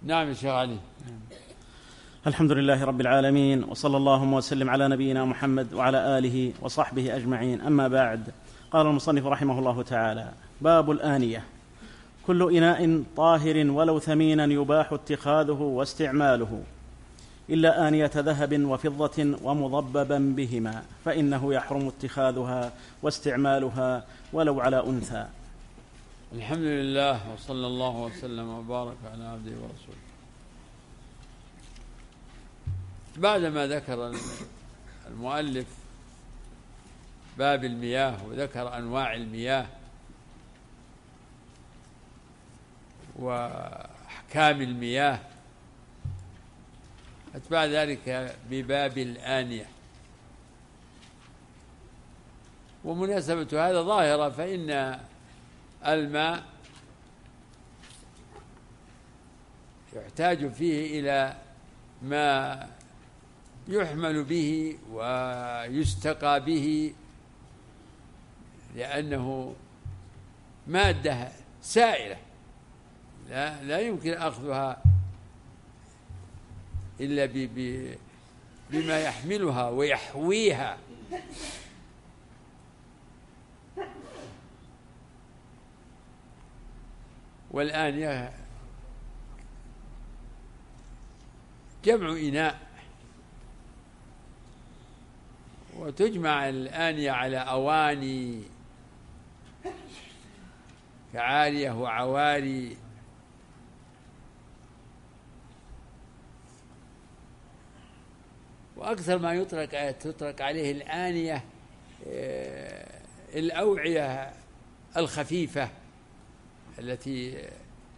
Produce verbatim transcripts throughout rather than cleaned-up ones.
نعم يا شيخ علي. الحمد لله رب العالمين، وصلى اللهم وسلم على نبينا محمد وعلى آله وصحبه أجمعين. أما بعد، قال المصنف رحمه الله تعالى: باب الآنية. كل إناء طاهر ولو ثمينا يباح اتخاذه واستعماله، إلا آنية ذهب وفضة ومضببا بهما، فإنه يحرم اتخاذها واستعمالها ولو على أنثى. الحمد لله، وصلى الله وسلم وبارك على عبده ورسوله. بعدما ذكر المؤلف باب المياه وذكر أنواع المياه وأحكام المياه، أتبع ذلك بباب الآنية. ومناسبة هذا ظاهرة، فإن الماء يحتاج فيه إلى ما يحمل به ويستقى به، لأنه مادة سائلة لا, لا يمكن أخذها إلا بما يحملها ويحويها. والآنية جمع إناء، وتجمع الآنية على أواني كعالية وعواري. وأكثر ما يطلق تطلق عليه الآنية الأوعية الخفيفة التي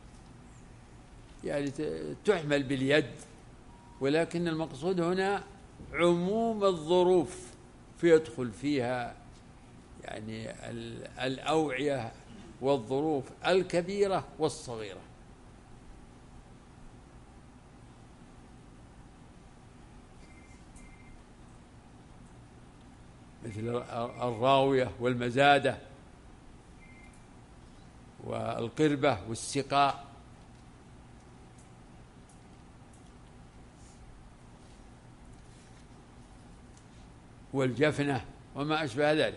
يعني تحمل باليد، ولكن المقصود هنا عموم الظروف فيدخل فيها يعني الأوعية والظروف الكبيرة والصغيرة. مثل الراوية والمزادة والقربة والسقاء. والجفنة وما أشبه ذلك.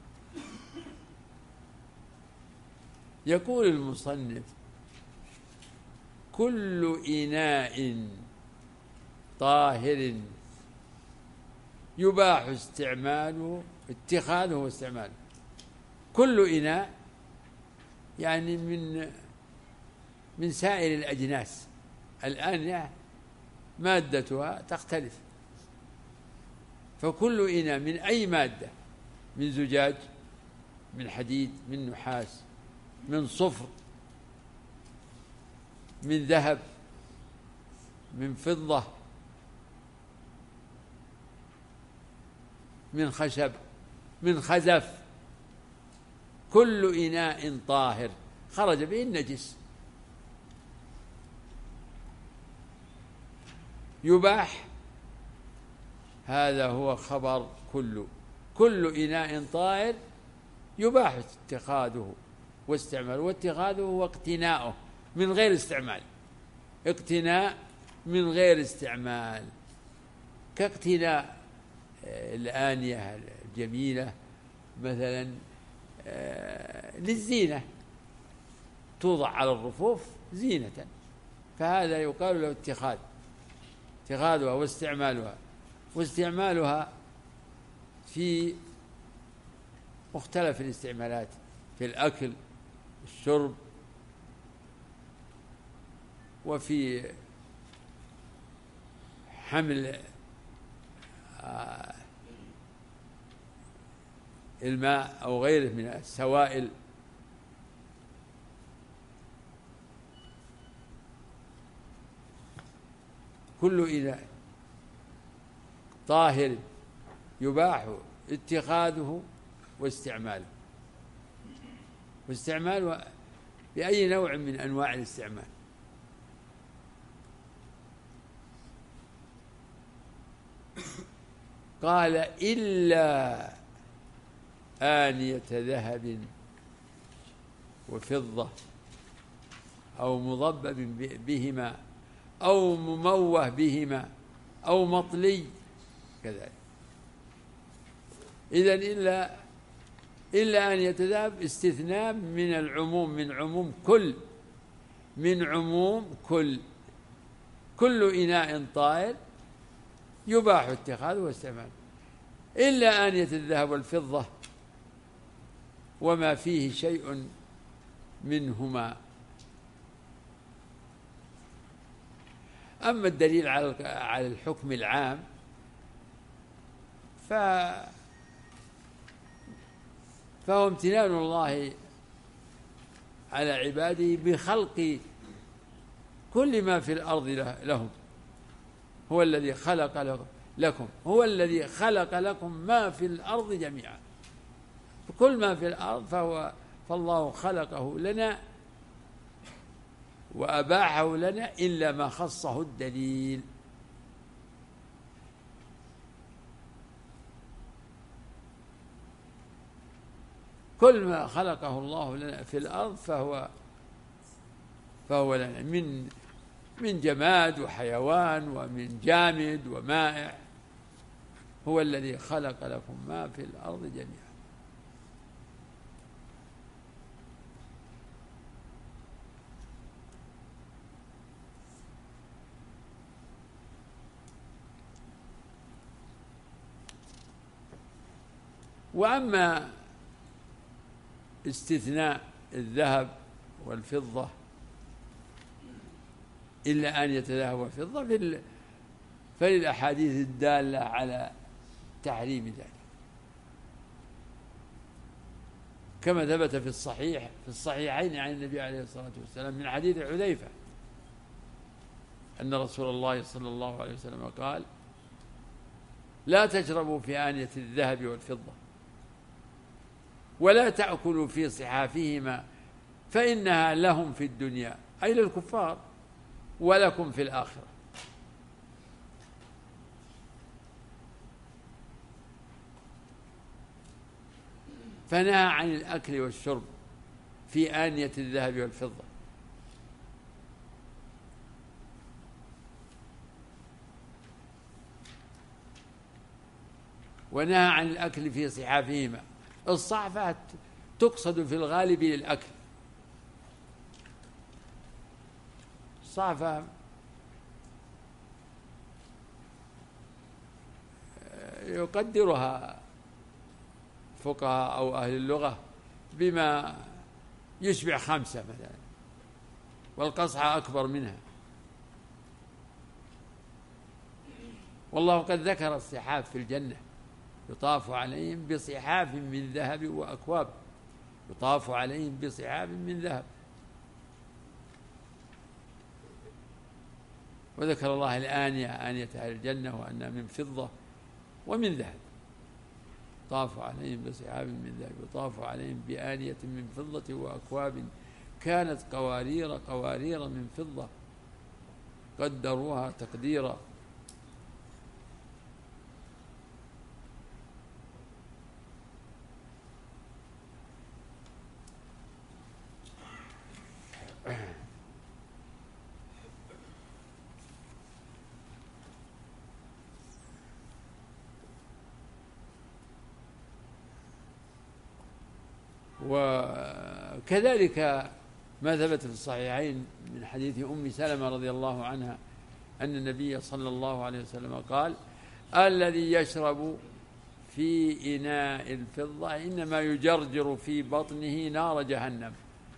يقول المصنف: كل إناء طاهر يباح استعماله اتخاذه واستعماله. كل إناء يعني من من سائر الأجناس. الآن مادتها تختلف، فكل إناء من أي مادة، من زجاج، من حديد، من نحاس، من صفر، من ذهب، من فضة، من خشب، من خزف، كل إناء طاهر خرج به النجس يباح. هذا هو خبر كل كل إناء طاهر يباح اتخاذه واستعماله. واتخاذه هو اقتناؤه من غير استعمال، اقتناء من غير استعمال، كاقتناء الآنية الجميلة مثلا للزينة، توضع على الرفوف زينة، فهذا يقال له اتخاذ اتخاذها واستعمالها. واستعمالها في مختلف الاستعمالات، في الأكل، الشرب، وفي حمل الماء أو غيره من السوائل. كل إناء طاهر يباح اتخاذه واستعماله. واستعماله بأي نوع من أنواع الاستعمال. قال: إلا آنية ذهب وفضة أو مضبب بهما، أو مموه بهما أو مطلي كذلك. إذن إلا إلا أن يتذهب استثناء من العموم، من عموم كل من عموم كل كل إناء طائر يباح اتخاذه واستعماله، إلا آنية الذهب والفضة وما فيه شيء منهما. أما الدليل على الحكم العام ف فهو امتنان الله على عباده بخلق كل ما في الأرض لهم. هو الذي خلق لكم هو الذي خلق لكم ما في الأرض جميعا، كل ما في الأرض فهو فالله خلقه لنا وأباحه لنا إلا ما خصه الدليل. كل ما خلقه الله لنا في الأرض فهو فهو لنا من من جماد وحيوان ومن جامد ومائع، هو الذي خلق لكم ما في الأرض جميعا. وأما استثناء الذهب والفضة إلا أن يتذهب والفضة فللأحاديث الدالة على تحريم ذلك، كما ثبت في الصحيح في الصحيحين عن النبي عليه الصلاة والسلام من حديث حذيفة أن رسول الله صلى الله عليه وسلم قال: لا تشربوا في آنية الذهب والفضة ولا تأكلوا في صحافهما فإنها لهم في الدنيا، أي للكفار، ولكم في الآخرة. فنهى عن الأكل والشرب في آنية الذهب والفضة، ونهى عن الأكل في صحافهما. الصحفة تقصد في الغالب للأكل، الصحفة يقدرها فقهاء أو أهل اللغة بما يشبع خمسة مثلا، والقصعة أكبر منها. والله قد ذكر الصحاف في الجنة يطاف عليهم بصحاف من ذهب وأكواب، يطاف عليهم بصحاف من ذهب. وذكر الله الآنية آنية أهل الجنة وأنها من فضة ومن ذهب، يطاف عليهم بصحاف من ذهب يطاف عليهم بآنية من فضة وأكواب كانت قوارير قوارير من فضة قدروها تقديرا. وكذلك ما ثبت في الصحيحين من حديث أم سلمة رضي الله عنها أن النبي صلى الله عليه وسلم قال: الذي يشرب في إناء الفضة إنما يجرجر في بطنه نار جهنم.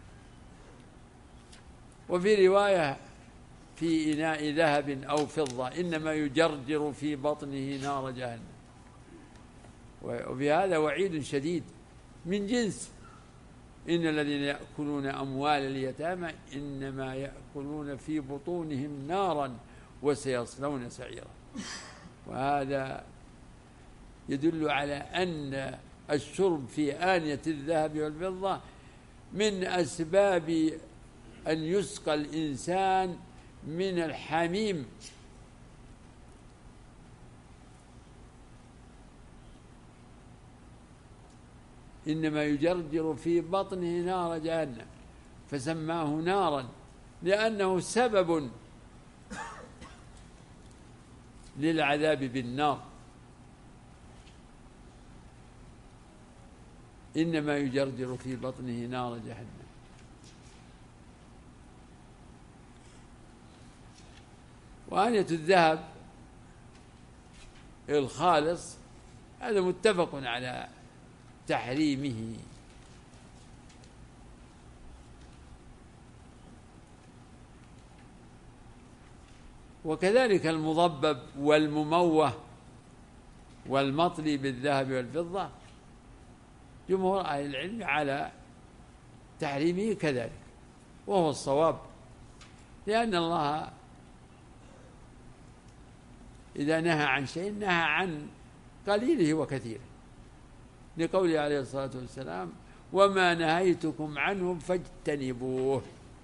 وفي رواية: في إناء ذهب أو فضة إنما يجرجر في بطنه نار جهنم. وفي هذا وعيد شديد من جنس إن الذين يأكلون أموال اليتامى إنما يأكلون في بطونهم نارا وسيصلون سعيرا. وهذا يدل على أن الشرب في آنية الذهب والفضة من أسباب أن يسقى الإنسان من الحميم، إنما يجرجر في بطنه نار جهنم، فسماه نارا لأنه سبب للعذاب بالنار، إنما يجرجر في بطنه نار جهنم. وآنية الذهب الخالص هذا متفق على تحريمه، وكذلك المضبب والمموه والمطلي بالذهب والفضة جمهور أهل العلم على تحريمه كذلك، وهو الصواب، لأن الله إذا نهى عن شيء نهى عن قليله وكثيره، لقوله عليه الصلاة والسلام: وما نهيتكم عنه فاجتنبوه.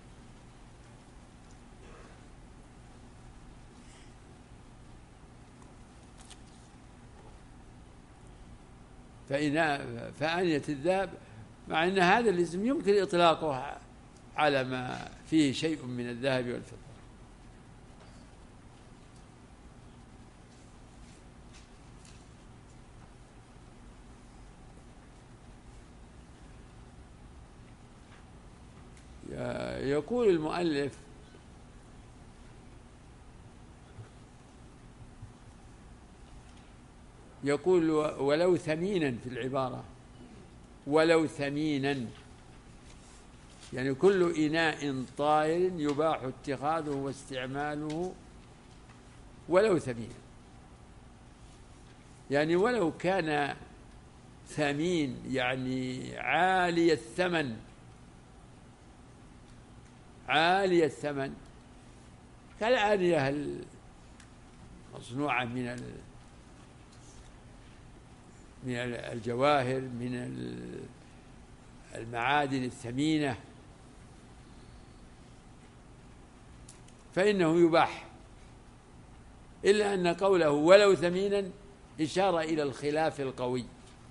فآنية الذهب، مع أن هذا الاسم يمكن إطلاقه على ما فيه شيء من الذهب والفضة. يقول المؤلف: يقول ولو ثمينا في العبارة، ولو ثمينا، يعني كل إناء طائر يباح اتخاذه واستعماله ولو ثمينا، يعني ولو كان ثمين يعني عالي الثمن، عالي الثمن كالآنية المصنوعة من من الجواهر، من المعادن الثمينة، فإنه يباح، إلا أن قوله ولو ثمينا إشارة إلى الخلاف القوي.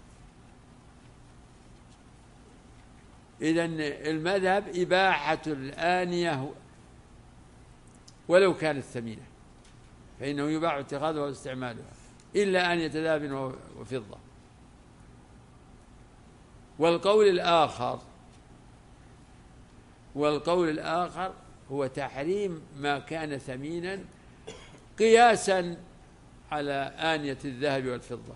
إذن المذهب إباحة الآنية ولو كانت ثمينة، فإنه يباح اتخاذها واستعمالها، إلا آنية ذهب وفضة. والقول الآخر والقول الآخر هو تحريم ما كان ثمينا قياسا على آنية الذهب والفضة،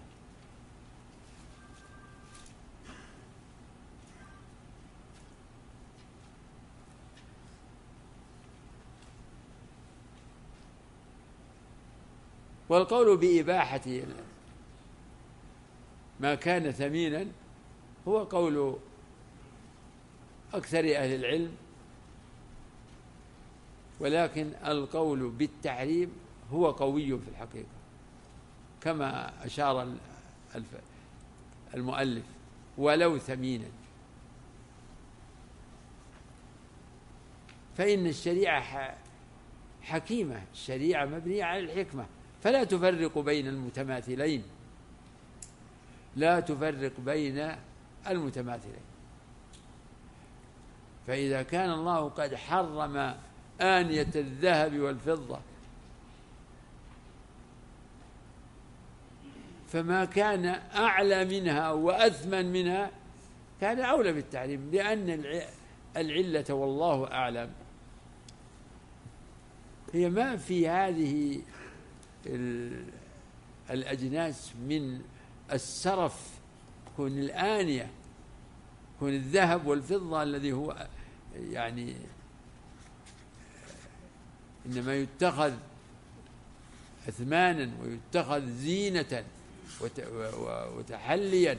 والقول بإباحة ما كان ثمينا هو قول أكثر أهل العلم، ولكن القول بالتحريم هو قوي في الحقيقة، كما أشار المؤلف: ولو ثمينا. فإن الشريعة حكيمة، الشريعة مبنية على الحكمة، فلا تفرق بين المتماثلين، لا تفرق بين المتماثلين. فإذا كان الله قد حرم آنية الذهب والفضة، فما كان أعلى منها وأثمن منها كان أولى بالتحريم، لأن العلة والله أعلم هي ما في هذه الأجناس من السرف، كون الآنية، كون الذهب والفضة الذي هو يعني إنما يتخذ أثمانا ويتخذ زينة وتحليا،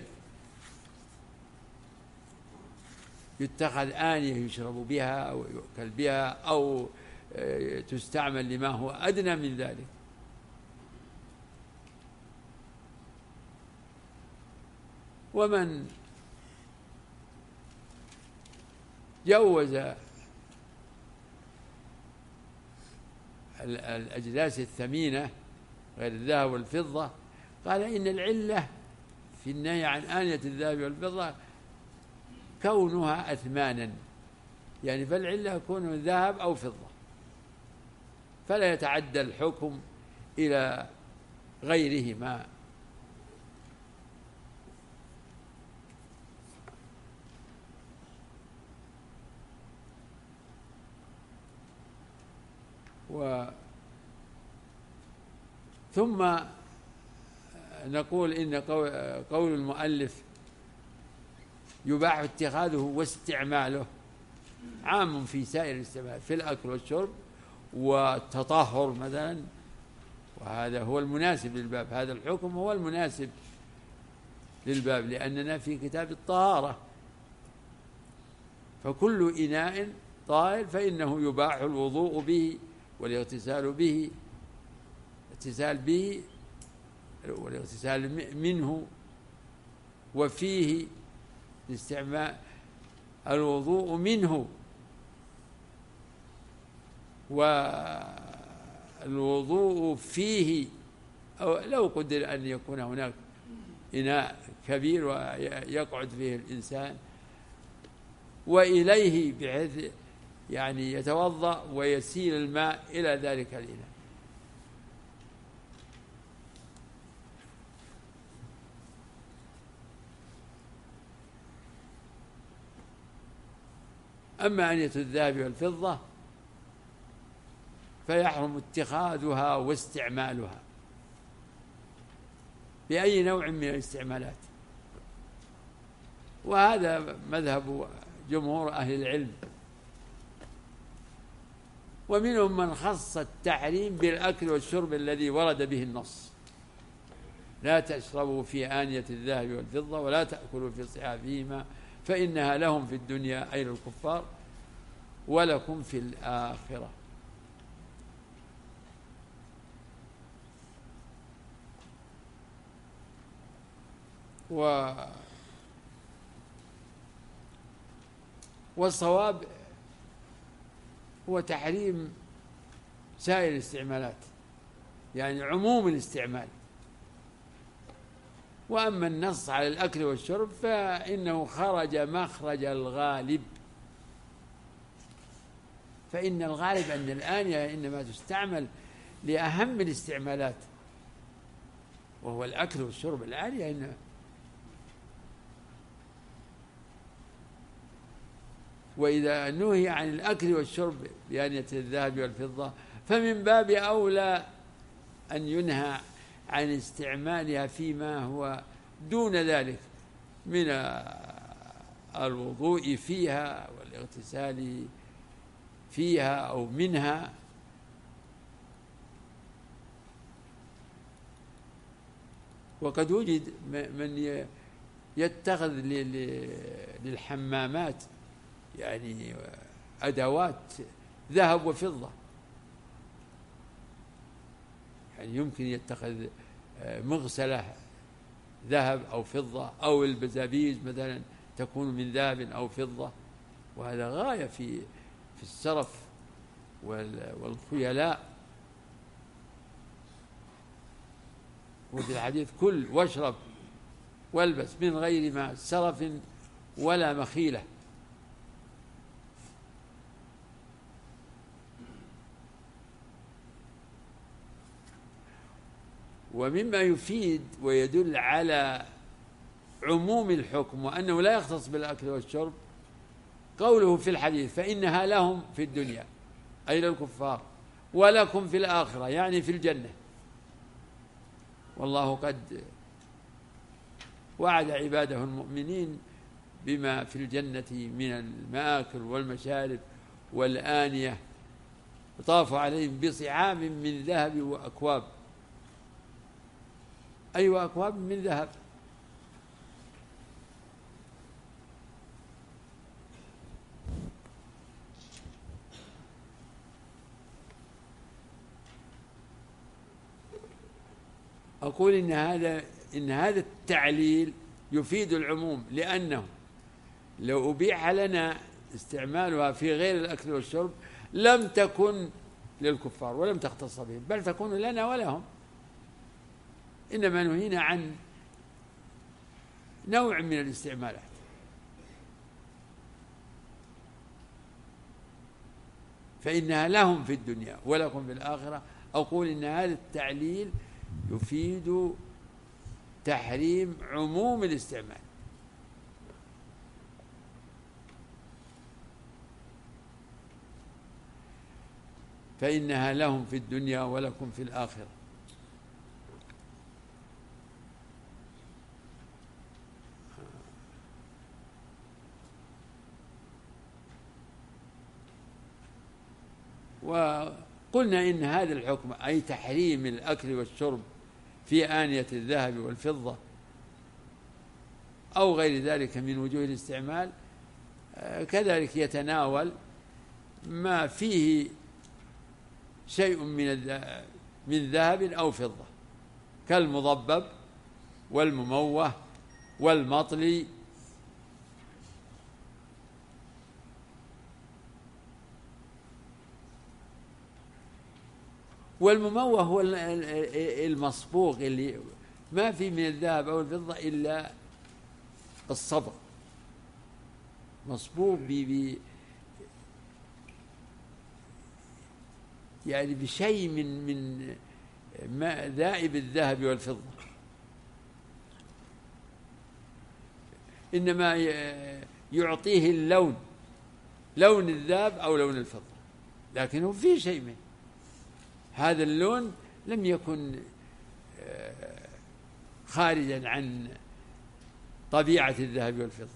يتخذ آنية يشرب بها أو يؤكل بها أو تستعمل لما هو أدنى من ذلك. ومن جوز الأجناس الثمينة غير الذهب والفضة قال إن العلة في النهي عن آنية الذهب والفضة كونها أثمانا، يعني فالعلة كونه ذهب أو فضة، فلا يتعدى الحكم إلى غيرهما. و ثم نقول إن قول المؤلف يباح اتخاذه واستعماله عام في سائر الاستعمال في الأكل والشرب والتطهر مثلا، وهذا هو المناسب للباب، هذا الحكم هو المناسب للباب لأننا في كتاب الطهارة، فكل إناء طاهر فإنه يباح الوضوء به والاغتسال به، الاغتسال به والاغتسال منه وفيه، الاستعمال الوضوء منه والوضوء فيه، أو لو قدر أن يكون هناك إناء كبير ويقعد فيه الإنسان وإليه بحيث يعني يتوضأ ويسيل الماء إلى ذلك الإناء. أما آنية الذهب والفضة فيحرم اتخاذها واستعمالها بأي نوع من الاستعمالات، وهذا مذهب جمهور أهل العلم، ومنهم من خص التحريم بالأكل والشرب الذي ورد به النص: لا تشربوا في آنية الذهب والفضة ولا تأكلوا في صحافهما فإنها لهم في الدنيا أي الكفار ولكم في الآخرة. و والصواب هو تحريم سائر الاستعمالات، يعني عموم الاستعمال. وأما النص على الأكل والشرب فإنه خرج مخرج الغالب، فإن الغالب أن الآنية إنما تستعمل لأهم الاستعمالات وهو الأكل والشرب. الآنية إنما وإذا نهي عن الأكل والشرب بآنية الذهب والفضة فمن باب أولى أن ينهى عن استعمالها فيما هو دون ذلك من الوضوء فيها والاغتسال فيها أو منها. وقد وجد من يتخذ للحمامات يعني أدوات ذهب وفضة، يعني يمكن يتخذ مغسلة ذهب أو فضة، أو البزابيز مثلا تكون من ذهب أو فضة، وهذا غاية في في السرف والخيلاء. وفي الحديث: كل واشرب والبس من غير ما سرف ولا مخيلة. ومما يفيد ويدل على عموم الحكم وأنه لا يختص بالأكل والشرب قوله في الحديث: فإنها لهم في الدنيا أي للكفار ولكم في الآخرة، يعني في الجنة. والله قد وعد عباده المؤمنين بما في الجنة من المآكل والمشارب والآنية، وطاف عليهم بصعاب من ذهب وأكواب، أي أيوة أكواب من ذهب. أقول إن هذا إن هذا التعليل يفيد العموم، لأنه لو أبيح لنا استعمالها في غير الأكل والشرب لم تكن للكفار ولم تختص بهم، بل تكون لنا ولهم. إنما نهينا عن نوع من الاستعمالات. فإنها لهم في الدنيا ولكم في الآخرة. أقول إن هذا التعليل يفيد تحريم عموم الاستعمال. فإنها لهم في الدنيا ولكم في الآخرة. وقلنا إن هذا الحكم أي تحريم الأكل والشرب في آنية الذهب والفضة أو غير ذلك من وجوه الاستعمال كذلك يتناول ما فيه شيء من من ذهب أو فضة كالمضبب والمموه والمطلي والمموه هو المصبوغ اللي ما في من الذهب أو الفضة إلا الصبغ، مصبوغ ب يعني بشيء من من ما ذائب الذهب والفضة، إنما يعطيه اللون، لون الذهب أو لون الفضة، لكنه في شيء منه هذا اللون لم يكن خارجا عن طبيعة الذهب والفضة.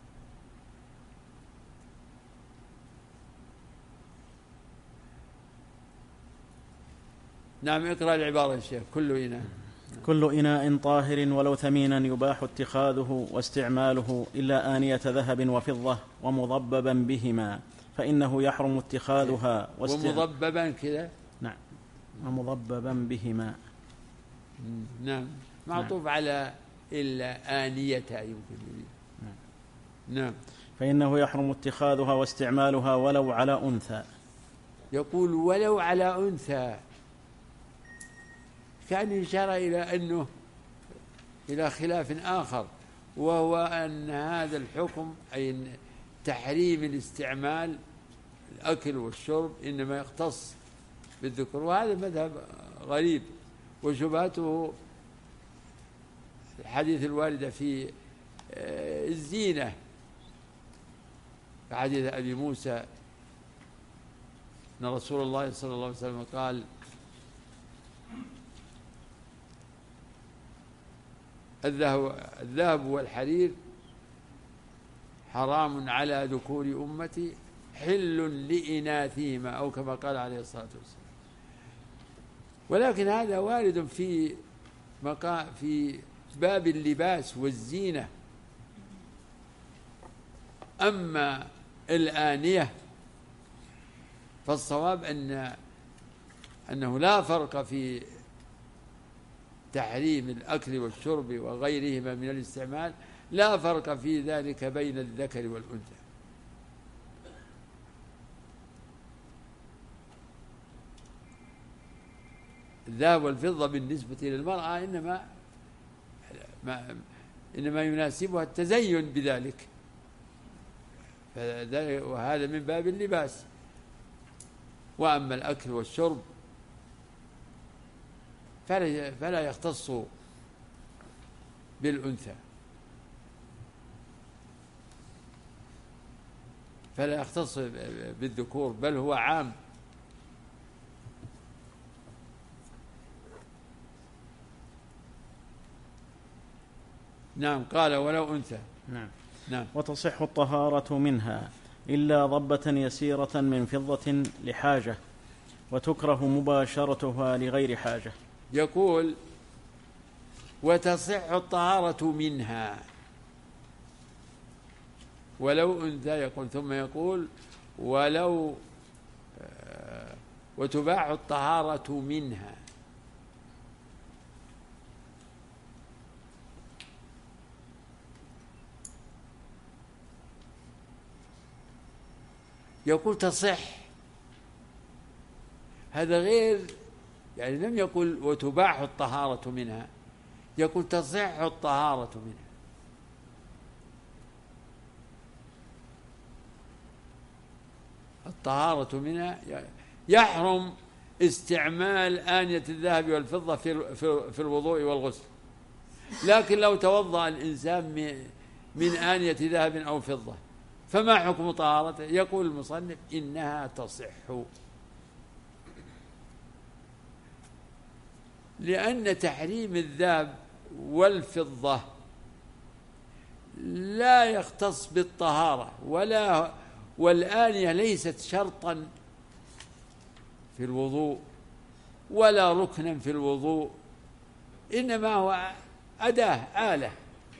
نعم، اقرأ العبارة يا شيخ. كل إناء كل إناء طاهر ولو ثمينا يباح اتخاذه واستعماله إلا آنية ذهب وفضة ومضببا بهما فإنه يحرم اتخاذها واستعمالها. ومضببا كذا. نعم، ومضببا بهما. نعم، معطوف نعم. على إلا آنية يمكن. نعم. نعم. فإنه يحرم اتخاذها واستعمالها ولو على أنثى. يقول ولو على أنثى، كان إشارة إلى أنه إلى خلاف آخر، وهو أن هذا الحكم أي تحريم الاستعمال الأكل والشرب إنما يختص بالذكر، وهذا مذهب غريب وشبهته الحديث الواردة في الزينة في حديث أبي موسى أن رسول الله صلى الله عليه وسلم قال الذهب الذهب والحرير حرام على ذكور أمتي حل لإناثهما أو كما قال عليه الصلاة والسلام. ولكن هذا وارد في مقا في باب اللباس والزينة. أما الآنية فالصواب أن أنه لا فرق في تحريم الأكل والشرب وغيرهما من الاستعمال، لا فرق في ذلك بين الذكر والأنثى. الذهب والفضة بالنسبة للمرأة إنما ما إنما يناسبها التزين بذلك، وهذا من باب اللباس. وأما الأكل والشرب فلا يختص بالأنثى، فلا يختص بالذكور، بل هو عام. نعم، قال ولو أنثى. نعم. نعم. وتصح الطهارة منها إلا ضبة يسيرة من فضة لحاجة، وتكره مباشرتها لغير حاجة. يقول وتصح الطهارة منها ولو أنثى، يقول ثم يقول ولو آه وتباح الطهارة منها. يقول تصح، هذا غير، يعني لم يقل وتباح الطهارة منها، يقول تصح الطهارة منها. الطهارة منها يحرم استعمال آنية الذهب والفضة في في الوضوء والغسل. لكن لو توضأ الإنسان من آنية ذهب أو فضة فما حكم طهارته؟ يقول المصنف إنها تصح، لأن تحريم الذهب والفضة لا يختص بالطهارة، ولا والآنية ليست شرطا في الوضوء ولا ركنا في الوضوء، إنما هو أداة، آلة،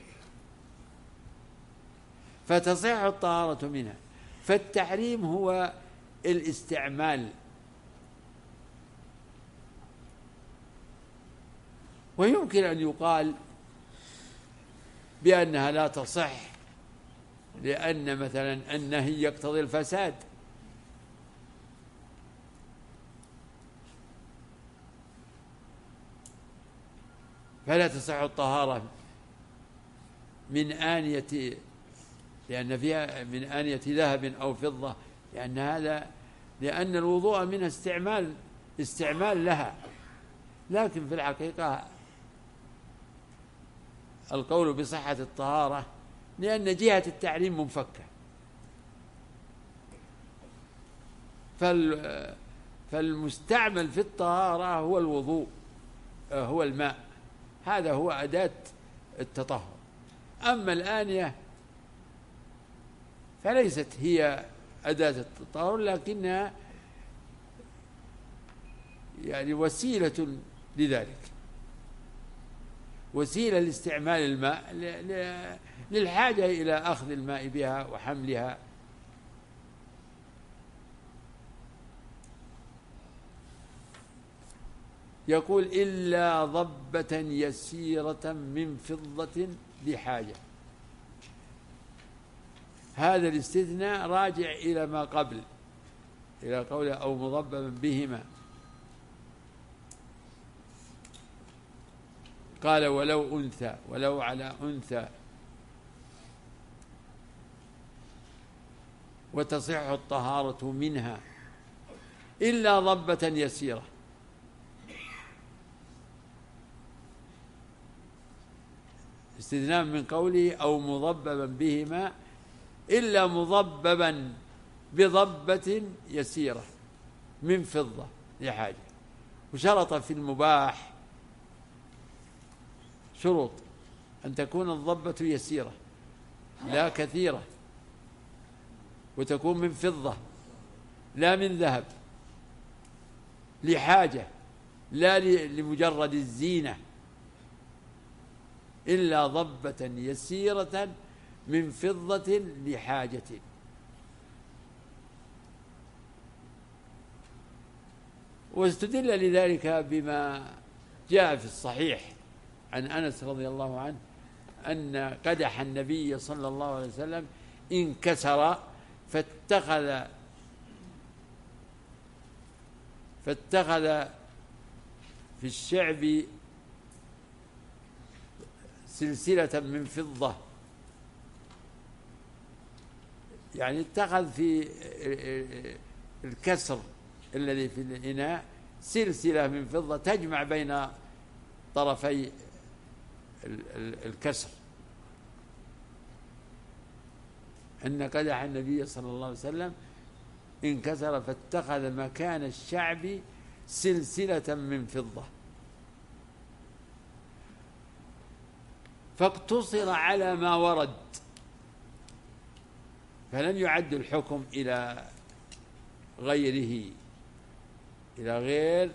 فتصح الطهارة منها. فالتحريم هو الاستعمال. ويمكن أن يقال بأنها لا تصح لأن مثلا النهي يقتضي الفساد، فلا تصح الطهارة من آنية، لأن فيها من آنية ذهب أو فضة، لأن هذا لأن الوضوء منها استعمال استعمال لها. لكن في الحقيقة القول بصحة الطهارة لأن جهة التعليم منفكة، فالمستعمل في الطهارة هو الوضوء، هو الماء، هذا هو أداة التطهر. أما الآنية فليست هي أداة التطهر، لكنها يعني وسيلة لذلك، وسيلة لاستعمال الماء للحاجة إلى أخذ الماء بها وحملها. يقول إلا ضبة يسيرة من فضة لحاجة. هذا الاستثناء راجع إلى ما قبل، إلى قوله أو مضببا بهما. قال ولو أنثى، ولو على أنثى، وتصح الطهارة منها إلا ضبة يسيرة. استثناء من قوله أو مضببا بهما، إلا مضببا بضبة يسيرة من فضة لحاجة. وشرط في المباح شروط: أن تكون الضبة يسيرة لا كثيرة، وتكون من فضة لا من ذهب، لحاجة لا لمجرد الزينة، إلا ضبة يسيرة من فضة لحاجة. واستدل لذلك بما جاء في الصحيح عن أنس رضي الله عنه أن قدح النبي صلى الله عليه وسلم انكسر فاتخذ فاتخذ في الشعب سلسلة من فضة، يعني اتخذ في الكسر الذي في الإناء سلسلة من فضة تجمع بين طرفي الكسر. أن قدح النبي صلى الله عليه وسلم انكسر فاتخذ مكان الشعب سلسلة من فضة، فاقتصر على ما ورد، فلم يعد الحكم إلى غيره إلى غير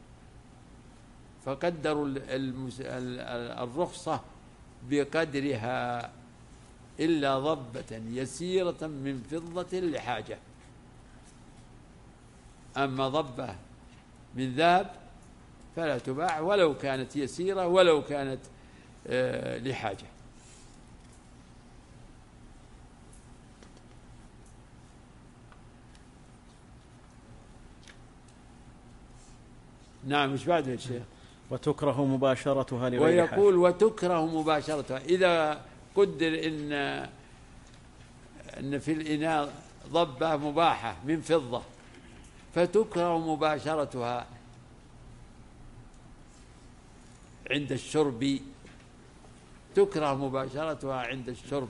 فقدروا الرخصة بقدرها، إلا ضبة يسيرة من فضة لحاجة. أما ضبة من ذهب فلا تباع ولو كانت يسيرة ولو كانت آه لحاجة. نعم. مش بعد يا شيخ؟ وتكره مباشرتها لغير حاجة. ويقول وتكره مباشرتها إذا قدر إن إن في الإناء ضبة مباحة من فضة فتكره مباشرتها عند الشرب، تكره مباشرتها عند الشرب،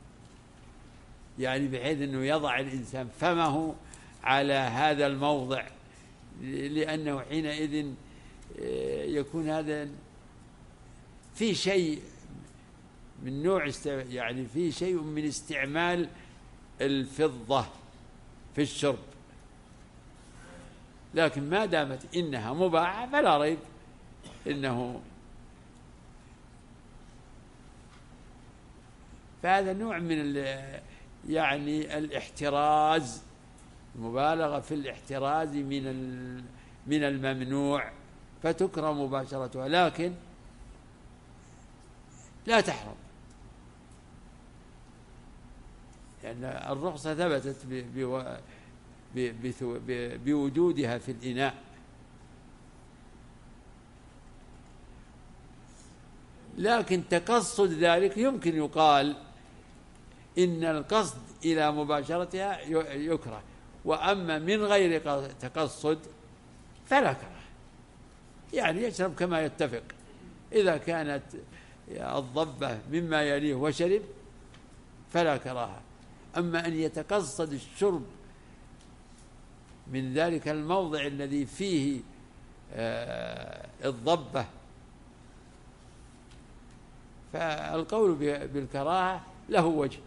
يعني بحيث أنه يضع الإنسان فمه على هذا الموضع، لأنه حينئذ يكون هذا في شيء من نوع يعني في شيء من استعمال الفضة في الشرب. لكن ما دامت إنها مباحة فلا ريب إنه فهذا نوع من يعني الاحتراز، المبالغة في الاحتراز من من الممنوع، فتكره مباشرتها لكن لا تحرم، لأن يعني الرخصة ثبتت بوجودها في الإناء. لكن تقصد ذلك يمكن يقال إن القصد إلى مباشرتها يكره، وأما من غير تقصد فلا كره، يعني يشرب كما يتفق. إذا كانت الضبة مما يليه وشرب فلا كراهة. أما أن يتقصد الشرب من ذلك الموضع الذي فيه الضبة فالقول بالكراهة له وجه.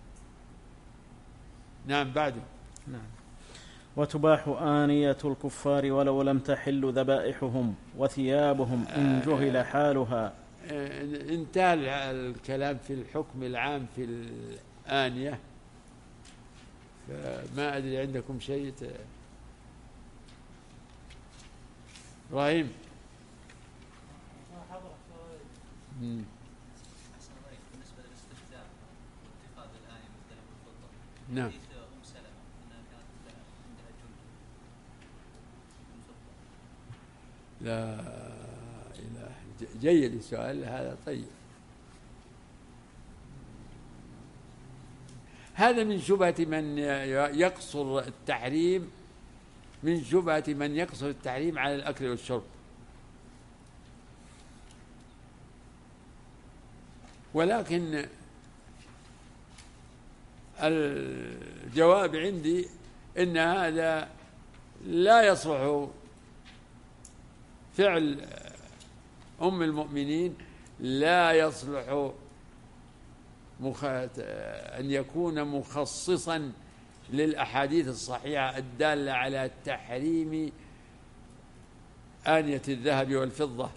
نعم بعده. نعم. وتباح آنية الكفار ولو لم تحل ذبائحهم وثيابهم إن جهل حالها. انتهى الكلام في الحكم العام في الآنية، فما أدري عندكم شيء. إبراهيم. بالنسبة للاستخدام واتخاذ الآية مثل الفضة. نعم. حديث أم سلمة أنها كانت عندها جند. لا إله. جيد السؤال هذا. طيب، هذا من شبهة من يقصر التحريم، من شبهة من يقصر التحريم على الأكل والشرب. ولكن الجواب عندي إن هذا لا يصلح فعل أم المؤمنين، لا يصلح أن يكون مخصصا للأحاديث الصحيحة الدالة على تحريم آنية الذهب والفضة.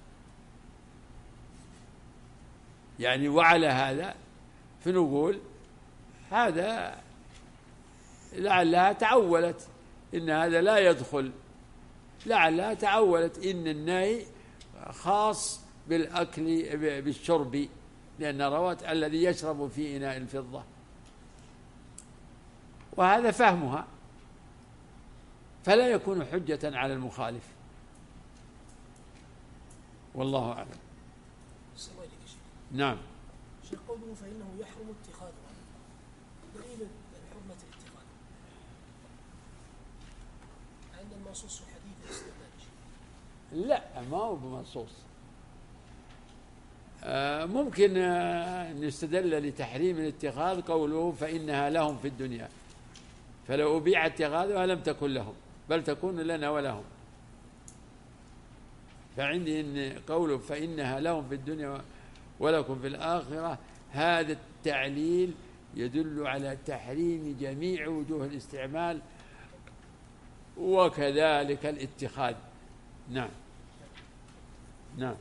يعني وعلى هذا فنقول هذا لعلها تعولت إن هذا لا يدخل، لعلها تعولت إن النهي خاص بالأكل بالشرب، لأن روت الذي يشرب في إناء الفضة، وهذا فهمها، فلا يكون حجة على المخالف، والله أعلم. نعم. شيخ قوله فإنه يحرم اتخاذها، دليل حرمة الاتخاذ عند المنصوص في حديث الاستدلال؟ لا، ما هو بمنصوص. آه ممكن آه نستدل لتحريم الاتخاذ قوله فإنها لهم في الدنيا، فلو أبيع اتخاذها لم تكن لهم بل تكون لنا ولهم. فعندي إن قوله فإنها لهم في الدنيا ولكم في الآخرة، هذا التعليل يدل على تحريم جميع وجوه الاستعمال وكذلك الاتخاذ. نعم. نعم.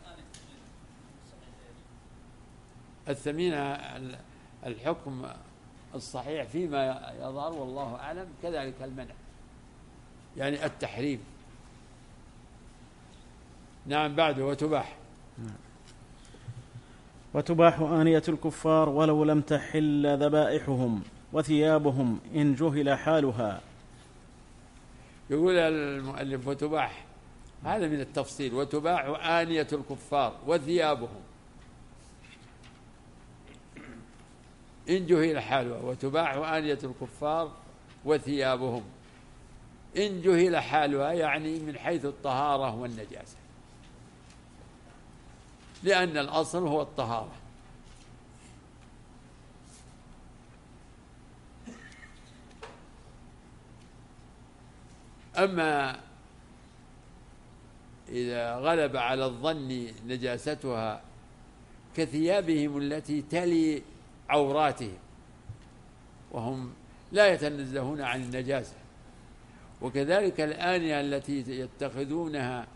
الثمينة الحكم الصحيح فيما يظهر والله أعلم، كذلك المنع يعني التحريم. نعم بعده. وتباح. وتباح آنية الكفار ولو لم تحل ذبائحهم وثيابهم إن جهل حالها. يقول المؤلف وتباح، هذا من التفصيل. وتباح آنية الكفار وثيابهم إن جهل حالها. وتباح آنية الكفار وثيابهم إن جهل حالها، يعني من حيث الطهارة والنجاسة. لأن الأصل هو الطهارة. أما إذا غلب على الظن نجاستها كثيابهم التي تلي عوراتهم وهم لا يتنزهون عن النجاسة، وكذلك الآنية التي يتخذونها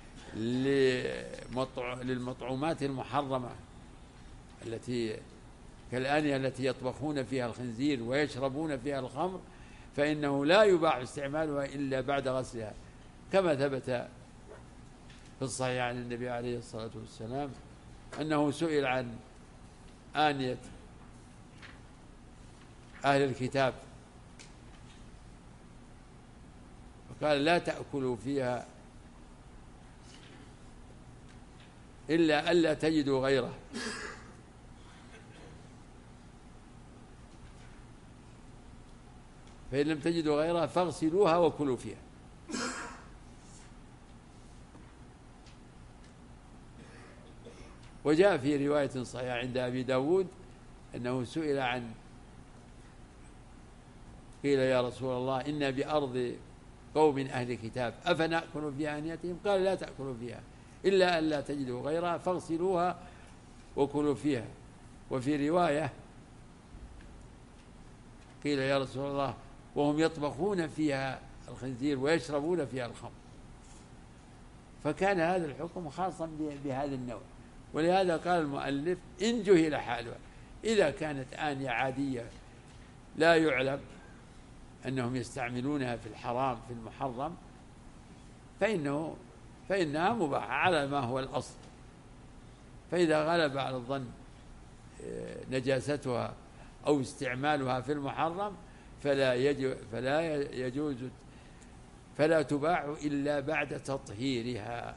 للمطعومات المحرمة التي كالآنية التي يطبخون فيها الخنزير ويشربون فيها الخمر، فإنه لا يباح استعمالها إلا بعد غسلها، كما ثبت في الصحيح عن النبي عليه الصلاة والسلام أنه سئل عن آنية أهل الكتاب فقال لا تأكلوا فيها إلا ألا تجدوا غيره، فإن لم تجدوا غيرها فاغسلوها وكلوا فيها. وجاء في رواية صحيحة عند أبي داود أنه سئل عن قيل يا رسول الله إنا بأرض قوم أهل كتاب أفنأكل في آنيتهم؟ قال لا تأكلوا فيها إلا أن لا تجدوا غيرها فاغسلوها وكلوا فيها. وفي رواية قيل يا رسول الله وهم يطبخون فيها الخنزير ويشربون فيها الخمر، فكان هذا الحكم خاصا بهذا النوع. ولهذا قال المؤلف إن جهل حالها، إذا كانت آنية عادية لا يعلم أنهم يستعملونها في الحرام في المحرم فإنه فإنها مباحة على ما هو الأصل. فإذا غلب على الظن نجاستها أو استعمالها في المحرم فلا يجوز فلا يجوز فلا تباع إلا بعد تطهيرها.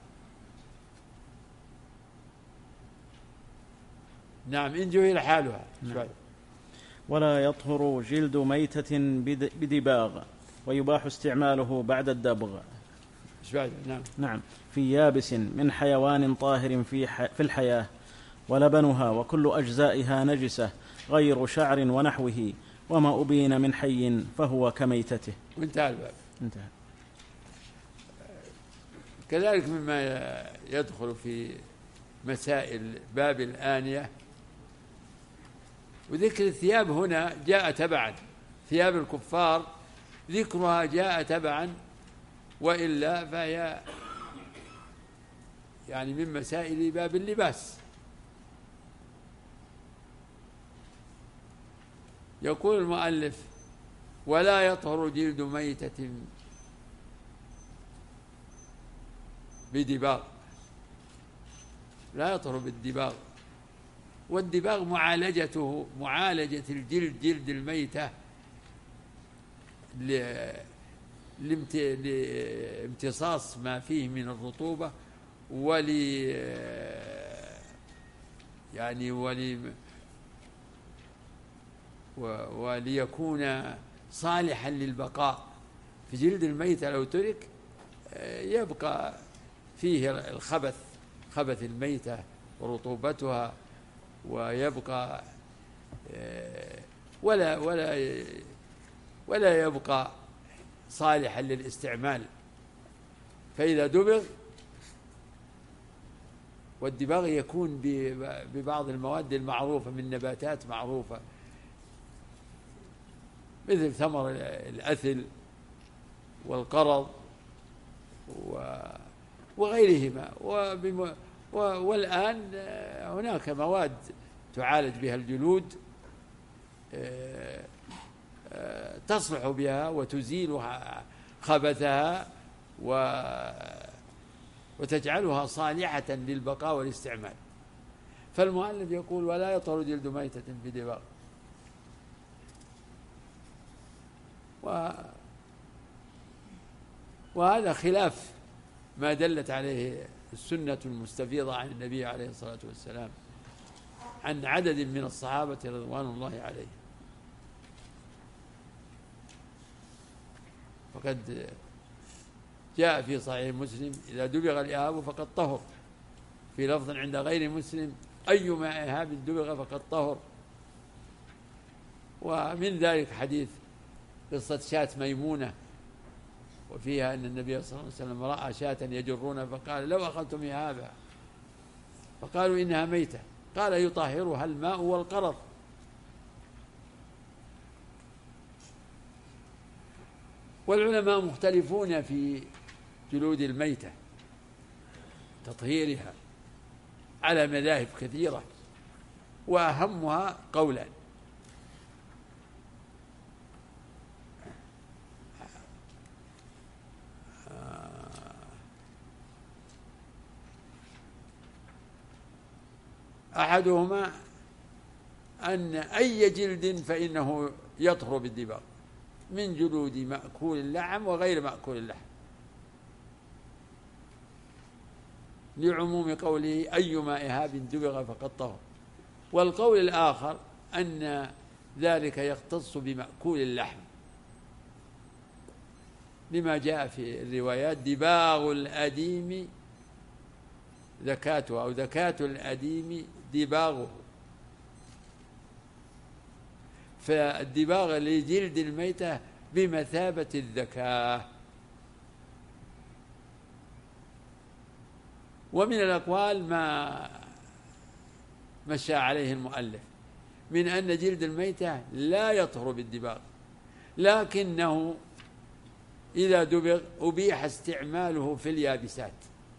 نعم إن جهل حالها. نعم. ولا يطهر جلد ميتة بدباغ ويباح استعماله بعد الدبغ. نعم. نعم في يابس من حيوان طاهر في, في الحياة ولبنها وكل أجزائها نجسة غير شعر ونحوه وما أبين من حي فهو كميتته. وانتهى الباب. انتهى. كذلك مما يدخل في مسائل باب الآنية وذكر الثياب هنا جاء تبعا، ثياب الكفار ذكرها جاء تبعا، وإلا فهي يعني من مسائل باب اللباس. يقول المؤلف ولا يطهر جلد ميتة بدباغ، لا يطهر بالدباغ، والدباغ معالجته معالجة الجلد جلد الميتة لامتصاص ما فيه من الرطوبة ولي يعني ولي وليكون صالحا للبقاء. في جلد الميتة لو ترك يبقى فيه الخبث، خبث الميتة ورطوبتها، ويبقى ولا ولا ولا يبقى صالحا للاستعمال. فإذا دبغ، والدباغ يكون ببعض المواد المعروفة من نباتات معروفة مثل ثمر الأثل والقرض وغيرهما. والآن هناك مواد تعالج بها الجلود تصلح بها وتزيل خبثها وتجعلها صالحة للبقاء والاستعمال. فالمؤلف يقول ولا يطهر جلد ميتة بدباغ. وهذا خلاف ما دلت عليه السنة المستفيضة عن النبي عليه الصلاة والسلام عن عدد من الصحابة رضوان الله عليهم. فقد جاء في صحيح مسلم إذا دبغ الإهاب فقد طهر، في لفظ عند غير مسلم أيما إهاب دبغ فقد طهر. ومن ذلك حديث قصة شاة ميمونة، وفيها أن النبي صلى الله عليه وسلم رأى شاة يجرون فقال لو أخذتم إهابها، فقالوا إنها ميتة، قال يطهرها الماء والقرض. والعلماء مختلفون في جلود الميتة تطهيرها على مذاهب كثيرة، وأهمها قولان: أحدهما أن أي جلد فإنه يطهر بالدباغ من جلود مأكول اللحم وغير مأكول اللحم، لعموم قوله أيما إهاب دبغ فقد طهر. والقول الآخر أن ذلك يختص بمأكول اللحم، لما جاء في الروايات دباغ الأديم ذكاته، أو ذكاة الأديم دباغه. فالدباغ لجلد الميتة بمثابة الذكاة. ومن الأقوال ما مشى عليه المؤلف من أن جلد الميتة لا يطهر بالدباغ، لكنه إذا دبغ أبيح استعماله في اليابسات،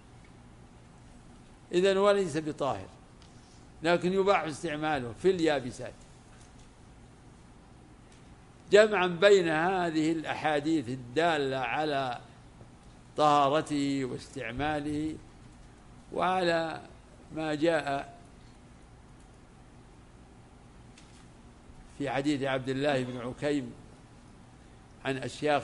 إذن وليس بطاهر، لكن يباح استعماله في اليابسات، جمعا بين هذه الأحاديث الدالة على طهارته واستعماله وعلى ما جاء في حديث عبد الله بن عكيم عن أشياخ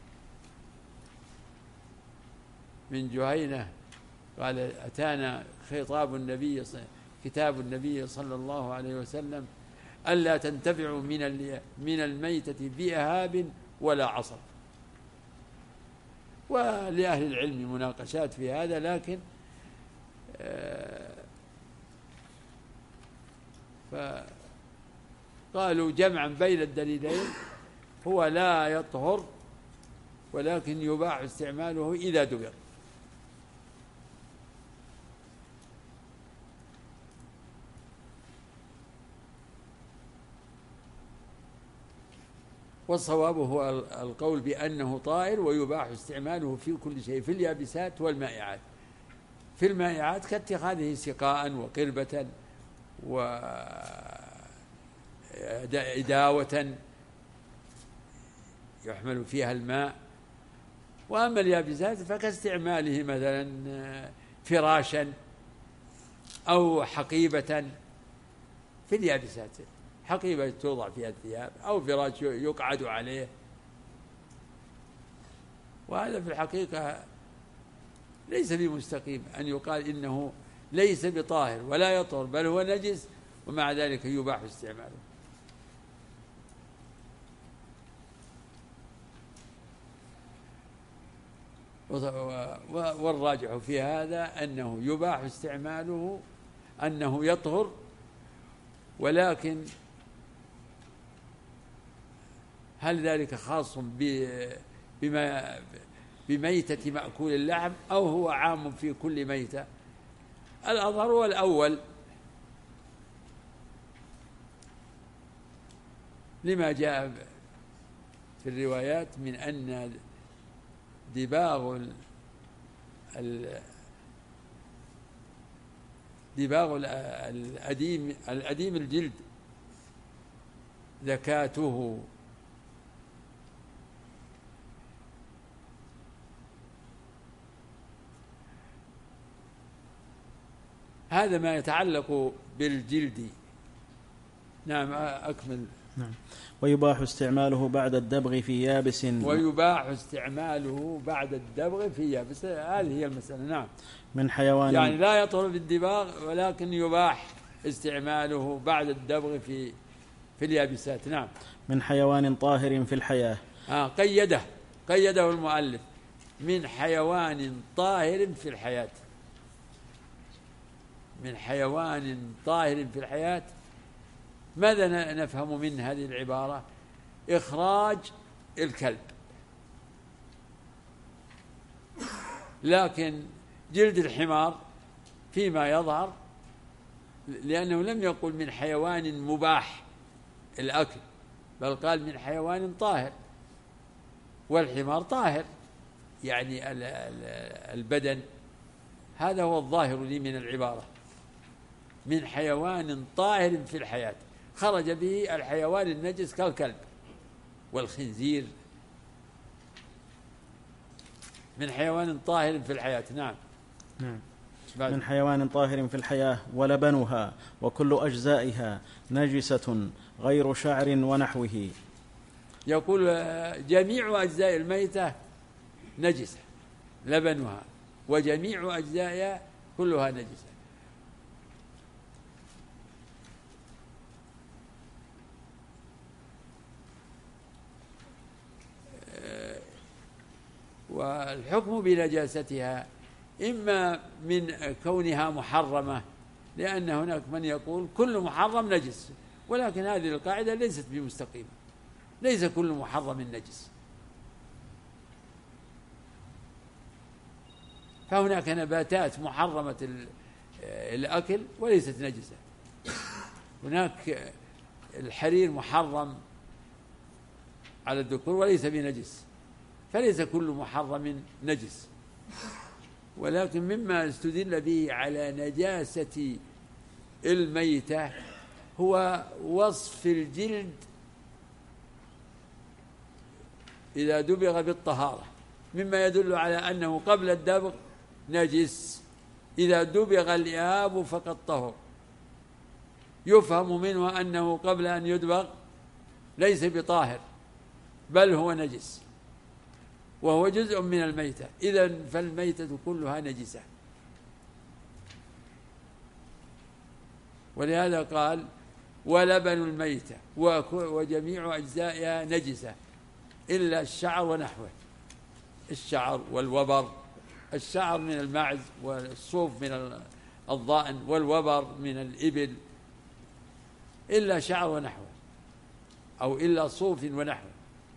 من جهينة قال أتانا خطاب النبي كتاب النبي صلى الله عليه وسلم ألا تنتفعوا من من الميتة بإهاب ولا عصب. ولأهل العلم مناقشات في هذا، لكن فقالوا جمعا بين الدليلين هو لا يطهر، ولكن يباح استعماله إذا دبغ. والصواب هو القول بأنه طائر ويباح استعماله في كل شيء، في اليابسات والمائعات. في المائعات كاتخاذه سقاء وقربة وإداوة يحمل فيها الماء. وأما اليابسات فكاستعماله مثلا فراشا أو حقيبة. في اليابسات حقيبة توضع فيها الثياب أو فراش يقعد عليه، وهذا في الحقيقة ليس بمستقيم أن يقال إنه ليس بطاهر ولا يطهر، بل هو نجس ومع ذلك يباح استعماله. والراجح في هذا أنه يباح استعماله، أنه يطهر، ولكن هل ذلك خاص بما بميتة مأكول اللحم أو هو عام في كل ميتة؟ الأظهر هو الأول، لما جاء في الروايات من أن دباغ دباغ الأديم الأديم الجلد ذكاته. هذا ما يتعلق بالجلد. نعم أكمل. نعم. ويباح استعماله بعد الدبغ في يابس. ويباح استعماله بعد الدبغ في يابس، هذه هي المسألة. نعم. من حيوان، يعني لا يطهر بالدباغ، ولكن يباح استعماله بعد الدبغ في في اليابسات. نعم. من حيوان طاهر في الحياة. آه قيده قيده المؤلف من حيوان طاهر في الحياة. من حيوان طاهر في الحياة، ماذا نفهم من هذه العبارة؟ إخراج الكلب. لكن جلد الحمار فيما يظهر، لأنه لم يقل من حيوان مباح الأكل، بل قال من حيوان طاهر، والحمار طاهر يعني البدن. هذا هو الظاهر لي من العبارة، من حيوان طاهر في الحياة، خرج به الحيوان النجس كالكلب والخنزير، من حيوان طاهر في الحياة. نعم. نعم. من حيوان طاهر في الحياة ولبنها وكل أجزائها نجسة غير شعر ونحوه. يقول جميع أجزاء الميتة نجسة، لبنها وجميع أجزائها كلها نجسة. والحكم بنجاستها إما من كونها محرمة، لأن هناك من يقول كل محرم نجس، ولكن هذه القاعدة ليست بمستقيمة، ليس كل محرم نجس. فهناك نباتات محرمة الأكل وليست نجسة، هناك الحرير محرم على الذكور وليس بنجس، فليس كل محرم نجس. ولكن مما استدل به على نجاسة الميتة هو وصف الجلد إذا دبغ بالطهارة، مما يدل على أنه قبل الدبغ نجس، إذا دبغ الإهاب فقد طهر. يفهم منه أنه قبل أن يدبغ ليس بطاهر بل هو نجس، وهو جزء من الميتة، إذن فالميتة كلها نجسة. ولهذا قال ولبن الميتة وجميع أجزائها نجسة إلا الشعر ونحوه. الشعر والوبر، الشعر من المعز والصوف من الضأن والوبر من الإبل، إلا شعر ونحوه أو إلا صوف ونحوه.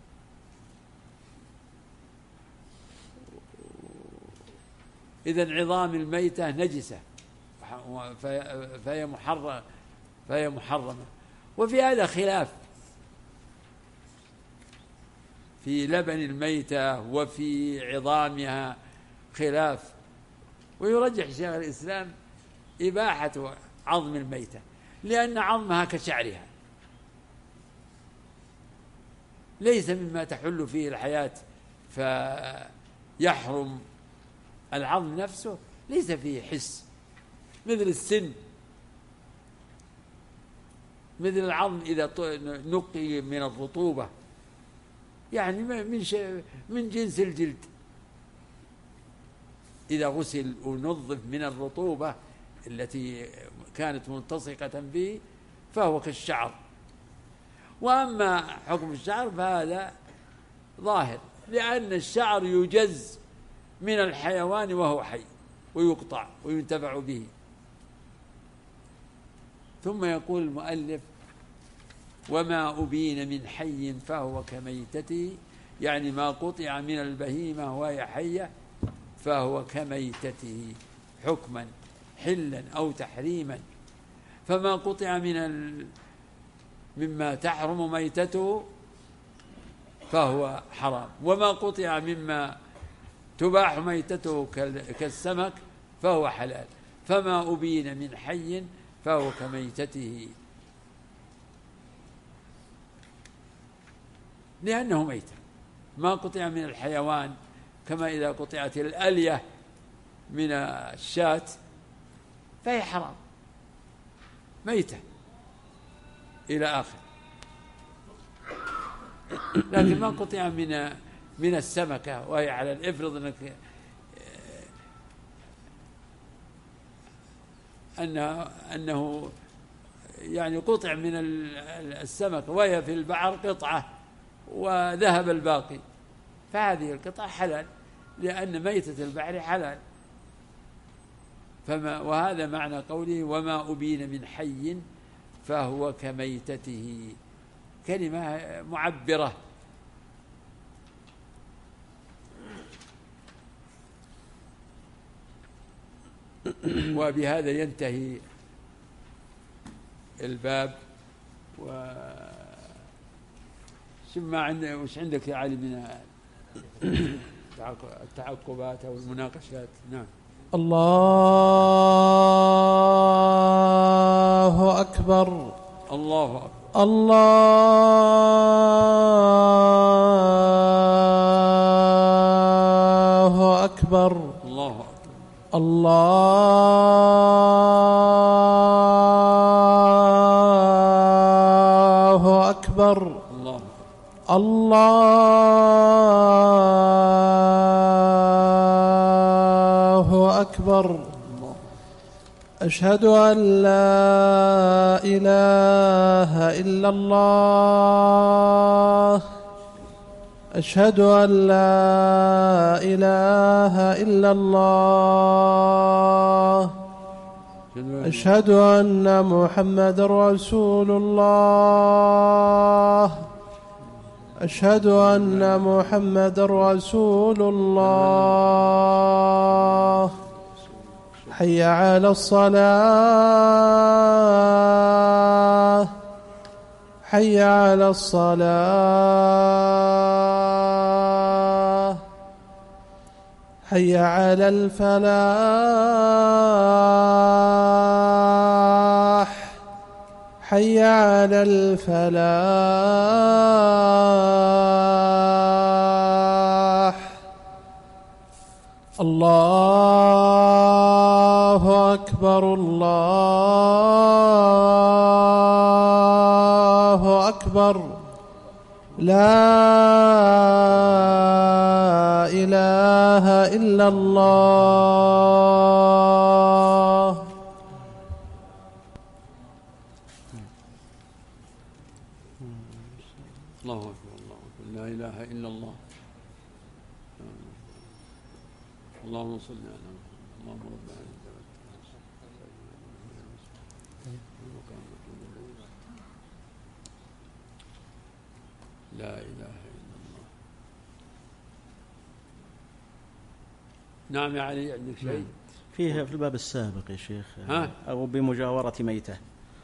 إذن عظام الميتة نجسة فهي محرمة فهي محرمة. وفي هذا خلاف في لبن الميتة وفي عظامها خلاف، ويرجح شيخ الإسلام إباحة عظم الميتة، لأن عظمها كشعرها ليس مما تحل فيه الحياة، فيحرم العظم نفسه، ليس فيه حس مثل السن، مثل العظم إذا نقي من الرطوبة، يعني من من جنس الجلد، إذا غسل ونظف من الرطوبة التي كانت ملتصقة به فهو كالشعر. وأما حكم الشعر فهذا ظاهر، لأن الشعر يجز من الحيوان وهو حي ويقطع وينتفع به. ثم يقول المؤلف وما أبين من حي فهو كميتته، يعني ما قطع من البهيمة وهي حية فهو كميتته حكما حلا أو تحريما. فما قطع من ال... مما تحرم ميتته فهو حرام، وما قطع مما تباح ميتته كالسمك فهو حلال. فما أبين من حي فهو كميتته، لأنه ميتة. ما قطع من الحيوان كما إذا قطعت الألية من الشاة فهي حرام ميتة إلى آخر. لكن ما قطع من من السمكة وهي على الإفرض أنك أنه أنه يعني قطع من السمكة وهي في البحر قطعة وذهب الباقي، فهذه القطعة حلال، لأن ميتة البحر حلال. فما وهذا معنى قوله وما أبين من حي فهو كميتته، كلمة معبرة. وبهذا ينتهي الباب. و ثم عند وش عندك يا علي من التعقبات أو المناقشات؟ نعم. الله أكبر. الله أكبر. الله أكبر. الله أكبر. الله أكبر. الله الله أكبر. أشهد أن لا إله إلا الله. أشهد أن لا إله إلا الله. أشهد أن محمد رسول الله. أشهد أن محمد رسول الله. حي على الصلاة. حي على الصلاة. حي على الفلاح. حي على الفلاح. الله أكبر. الله أكبر. لا إله إلا الله. الله أكبر. الله أكبر. لا إله إلا الله. اللهم صل على محمد. اللهم رب لا إله إلا الله. نعم يا علي، عندك شيء؟ فيه في الباب السابق يا شيخ. ها؟ أو بمجاورة ميتة.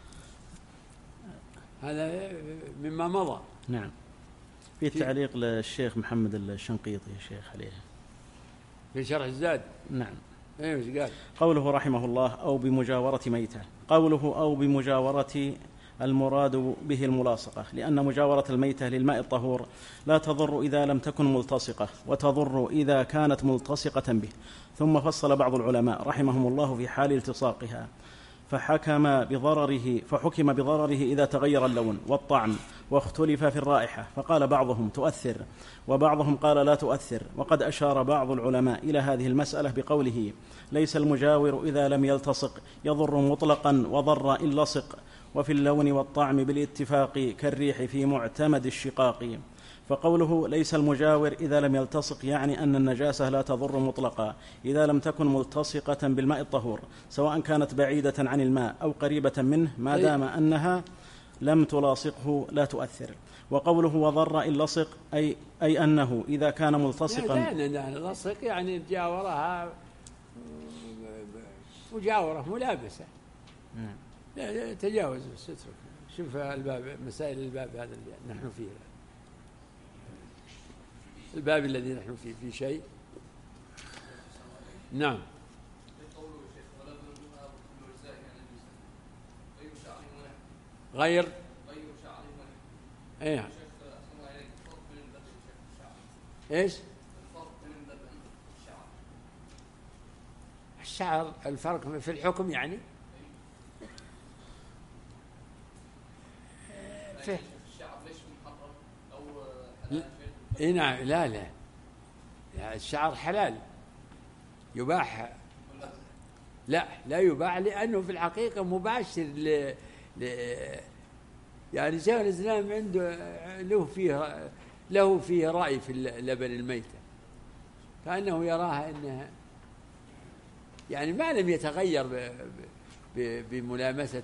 هذا مما مضى. نعم. في تعليق للشيخ محمد الشنقيطي يا شيخ عليه في شرح الزاد. نعم. ايش قال؟ قوله رحمه الله أو بمجاورة ميتة، قوله أو بمجاورة المراد به الملاصقة، لأن مجاورة الميتة للماء الطهور لا تضر إذا لم تكن ملتصقة، وتضر إذا كانت ملتصقة به. ثم فصل بعض العلماء رحمهم الله في حال التصاقها فحكم بضرره فحكم بضرره إذا تغير اللون والطعم، واختلف في الرائحة، فقال بعضهم تؤثر وبعضهم قال لا تؤثر. وقد أشار بعض العلماء إلى هذه المسألة بقوله ليس المجاور إذا لم يلتصق يضر مطلقا وضر إن لصق، وفي اللون والطعم بالاتفاق كالريح في معتمد الشقاق. فقوله ليس المجاور إذا لم يلتصق يعني أن النجاسة لا تضر مطلقا إذا لم تكن ملتصقة بالماء الطهور، سواء كانت بعيدة عن الماء أو قريبة منه، ما دام أنها لم تلاصقه لا تؤثر. وقوله وضر إن لصق أي, أي أنه إذا كان ملتصقا لا لا لا لصق يعني جاورها مجاورة ملابسة. لا تجاوز بس اترك. شوف الباب، مسائل الباب هذا اللي نحن فيه، الباب الذي نحن فيه في شيء. نعم. غير ايه ايش الشعر؟ الفرق في الحكم يعني في الشعر ليش محرم او حلال؟ اي نعم. لا لا الشعر حلال يباح. لا لا يباح لأنه في الحقيقة مباشر ل... ل... يعني شيخ الإسلام عنده له فيه له فيه رأي في اللبن الميتة، كأنه يراها أنها يعني ما لم يتغير بملامسة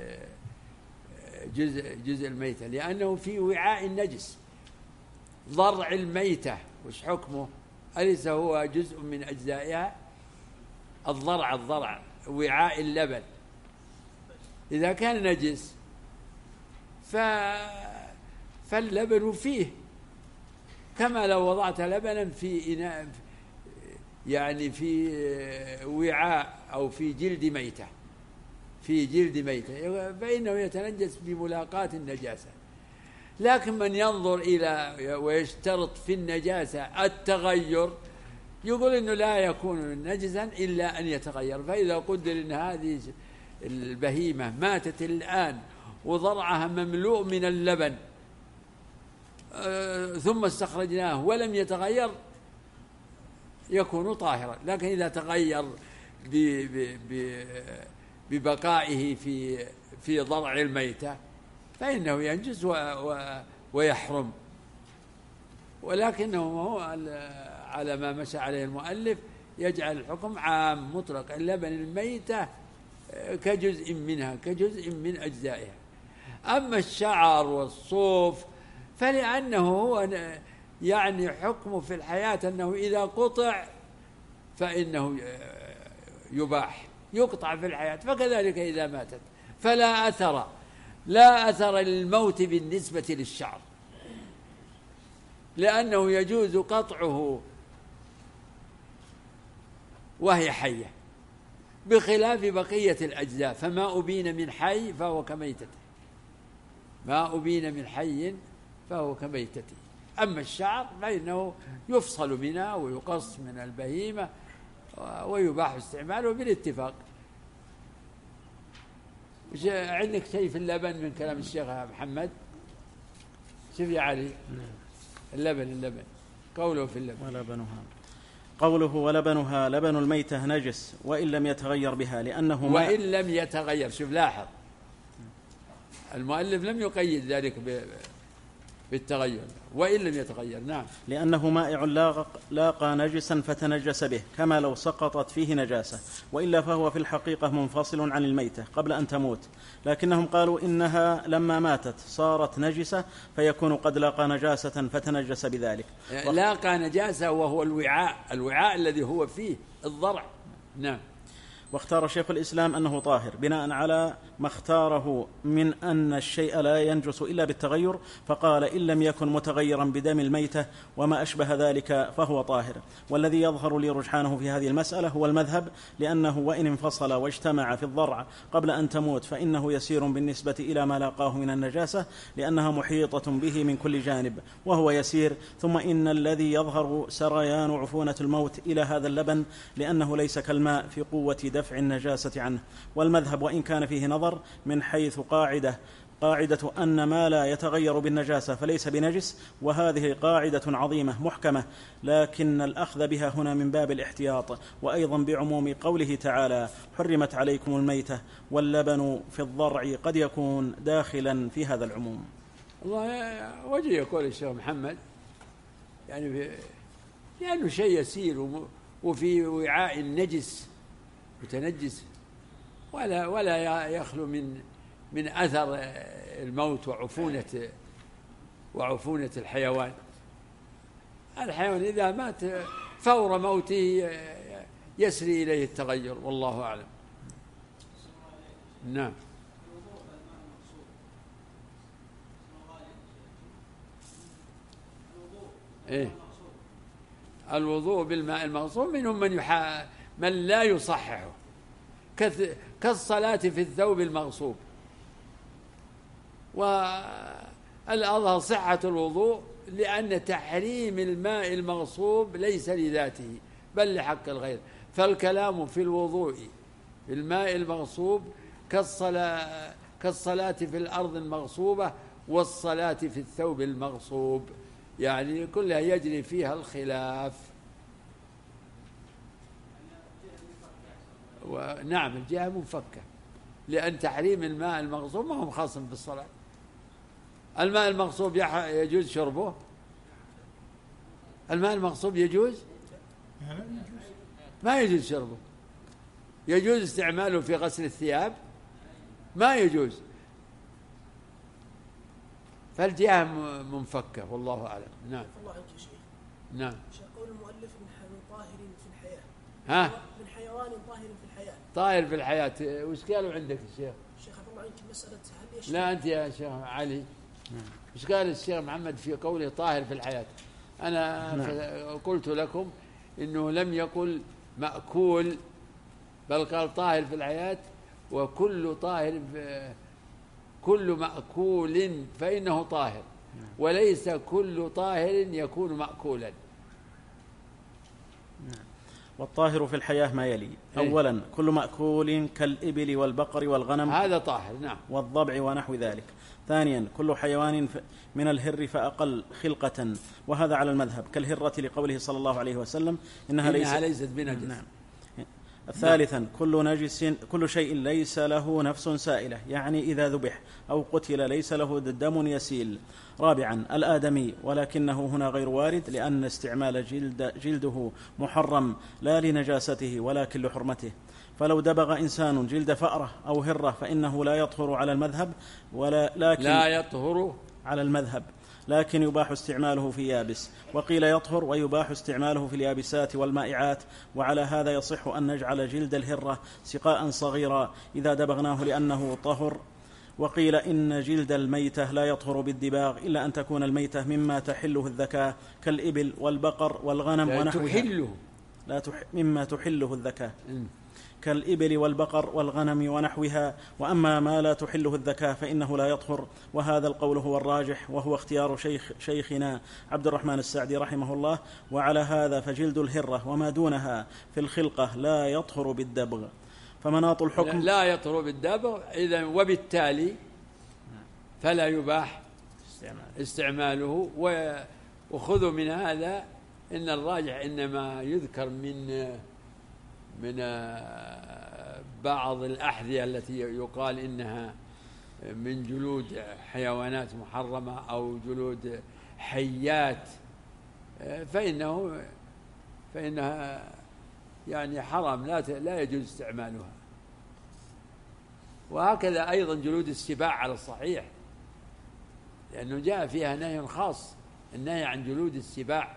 جزء جزء الميتة، لأنه في وعاء النجس. ضرع الميتة وش حكمه؟ أليس هو جزء من أجزائها؟ الضرع الضرع وعاء اللبن إذا كان نجس ف... فاللبن فيه، كما لو وضعت لبنا في إناء، يعني في وعاء أو في جلد ميتة، في جلد ميتة فإنه يتنجس بملاقاة النجاسة. لكن من ينظر إلى ويشترط في النجاسة التغير يقول إنه لا يكون نجسا إلا أن يتغير. فإذا قدر إن هذه البهيمة ماتت الآن وضرعها مملوء من اللبن ثم استخرجناه ولم يتغير يكون طاهرا. لكن إذا تغير ببقائه في في ضرع الميتة فإنه ينجس ويحرم. ولكنه هو على ما مشى عليه المؤلف يجعل الحكم عام مطلق، اللبن الميتة كجزء منها كجزء من أجزائها. أما الشعر والصوف فلأنه هو يعني حكمه في الحياة أنه إذا قطع فإنه يباح، يقطع في الحياة، فكذلك إذا ماتت فلا أثر لا أثر للموت بالنسبة للشعر، لأنه يجوز قطعه وهي حية بخلاف بقية الأجزاء. فما أبين من حي فهو كميتته، ما أبين من حي فهو كميتته. أما الشعر فإنه يفصل منها ويقص من البهيمة ويباح استعماله بالاتفاق. عندك شيء في اللبن من كلام الشيخ محمد؟ شوف يا علي. اللبن اللبن قوله في اللبن ولبنها، قوله ولبنها لبن الميتة نجس وإن لم يتغير بها لأنه وإن لم يتغير. شوف لاحظ المؤلف لم يقيد ذلك بالتغير، وإن لم يتغير. نعم. لأنه مائع لاقى نجسا فتنجس به كما لو سقطت فيه نجاسة، وإلا فهو في الحقيقة منفصل عن الميتة قبل أن تموت، لكنهم قالوا إنها لما ماتت صارت نجسة فيكون قد لاقى نجاسة فتنجس بذلك. لاقى نجاسة وهو الوعاء الوعاء الذي هو فيه الضرع. نعم. واختار شيخ الإسلام أنه طاهر بناء على ما اختاره من أن الشيء لا ينجس إلا بالتغير، فقال إن لم يكن متغيرا بدم الميتة وما أشبه ذلك فهو طاهر. والذي يظهر لي رجحانه في هذه المسألة هو المذهب، لأنه وإن انفصل واجتمع في الضرع قبل أن تموت فإنه يسير بالنسبة إلى ما لاقاه من النجاسة، لأنها محيطة به من كل جانب وهو يسير. ثم إن الذي يظهر سريان عفونة الموت إلى هذا اللبن، لأنه ليس كالماء في قوة دفع النجاسة عنه. والمذهب وإن كان فيه نظر من حيث قاعدة قاعدة أن ما لا يتغير بالنجاسة فليس بنجس، وهذه قاعدة عظيمة محكمة، لكن الأخذ بها هنا من باب الاحتياط، وأيضا بعموم قوله تعالى حرمت عليكم الميتة واللبن في الضرع قد يكون داخلا في هذا العموم. الله وجه يقول الشيخ محمد يعني لأنه شيء يسير وفي وعاء النجس متنجس ولا ولا يخلو من من أثر الموت وعفونة وعفونة الحيوان. الحيوان إذا مات فور موته يسري إليه التغير، والله أعلم. نعم. إيه الوضوء بالماء المغصوب منهم من يحا من لا يصححه كالصلاة في الثوب المغصوب. والأظهر صحة الوضوء لأن تحريم الماء المغصوب ليس لذاته بل لحق الغير. فالكلام في الوضوء بالماء المغصوب كالصلاة كالصلاة في الأرض المغصوبة والصلاة في الثوب المغصوب، يعني كلها يجري فيها الخلاف. ونعم الجهة منفكة، لأن تحريم الماء المغصوب ما هو خاص بالصلاة. الماء المغصوب يجوز شربه؟ الماء المغصوب يجوز؟ ما يجوز شربه. يجوز استعماله في غسل الثياب؟ ما يجوز. فالجهة منفكة والله أعلم. نعم. الله عنك يا شيخ. نعم. قول المؤلف من حيوان طاهر في الحياة. ها؟ من حيوان طاهر في الحياة. طاهر في الحياة، وش قالوا عندك الشيخ؟ شيخ الله عنك مسألة هل يشرب؟ لا أنت يا شيخ علي، وش قال الشيخ محمد في قوله طاهر في الحياة؟ أنا نعم. قلت لكم إنه لم يقل مأكول، بل قال طاهر في الحياة، وكل طاهر كل مأكول فإنه طاهر، وليس كل طاهر يكون مأكولا. والطاهر في الحياة ما يلي: أولا كل مأكول كالإبل والبقر والغنم، هذا طاهر. نعم. والضبع ونحو ذلك. ثانيا كل حيوان من الهر فأقل خلقة، وهذا على المذهب، كالهرة لقوله صلى الله عليه وسلم إنها, إنها ليست, ليست بنجس. نعم. ثالثا كل نجس كل شيء ليس له نفس سائلة، يعني إذا ذبح أو قتل ليس له دم يسيل. رابعا الآدمي، ولكنه هنا غير وارد، لأن استعمال جلد جلده محرم لا لنجاسته ولكن لحرمته. فلو دبغ إنسان جلد فأرة أو هرة فإنه لا يطهر على المذهب، ولا لكن لا يطهر على المذهب، لكن يباح استعماله في يابس. وقيل يطهر ويباح استعماله في اليابسات والمائعات. وعلى هذا يصح أن نجعل جلد الهرة سقاء صغيرا إذا دبغناه لأنه طهر. وقيل إن جلد الميتة لا يطهر بالدباغ إلا أن تكون الميتة مما تحله الذكاة، كالإبل والبقر والغنم ونحوها. تحله لا تح... مما تحله الذكاة، كالإبل والبقر والغنم ونحوها. وأما ما لا تحله الذكاة فإنه لا يطهر، وهذا القول هو الراجح، وهو اختيار شيخ شيخنا عبد الرحمن السعدي رحمه الله. وعلى هذا فجلد الهرة وما دونها في الخلقة لا يطهر بالدبغ. فمناط الحكم لا يطهر بالدبغ، إذن وبالتالي فلا يباح استعماله. وخذوا من هذا إن الراجح إنما يذكر من من بعض الأحذية التي يقال إنها من جلود حيوانات محرمة أو جلود حيات، فإنه فإنها يعني حرام، لا لا يجوز استعمالها. وهكذا أيضا جلود السباع على الصحيح، لأنه جاء فيها نهي خاص، النهي عن جلود السباع.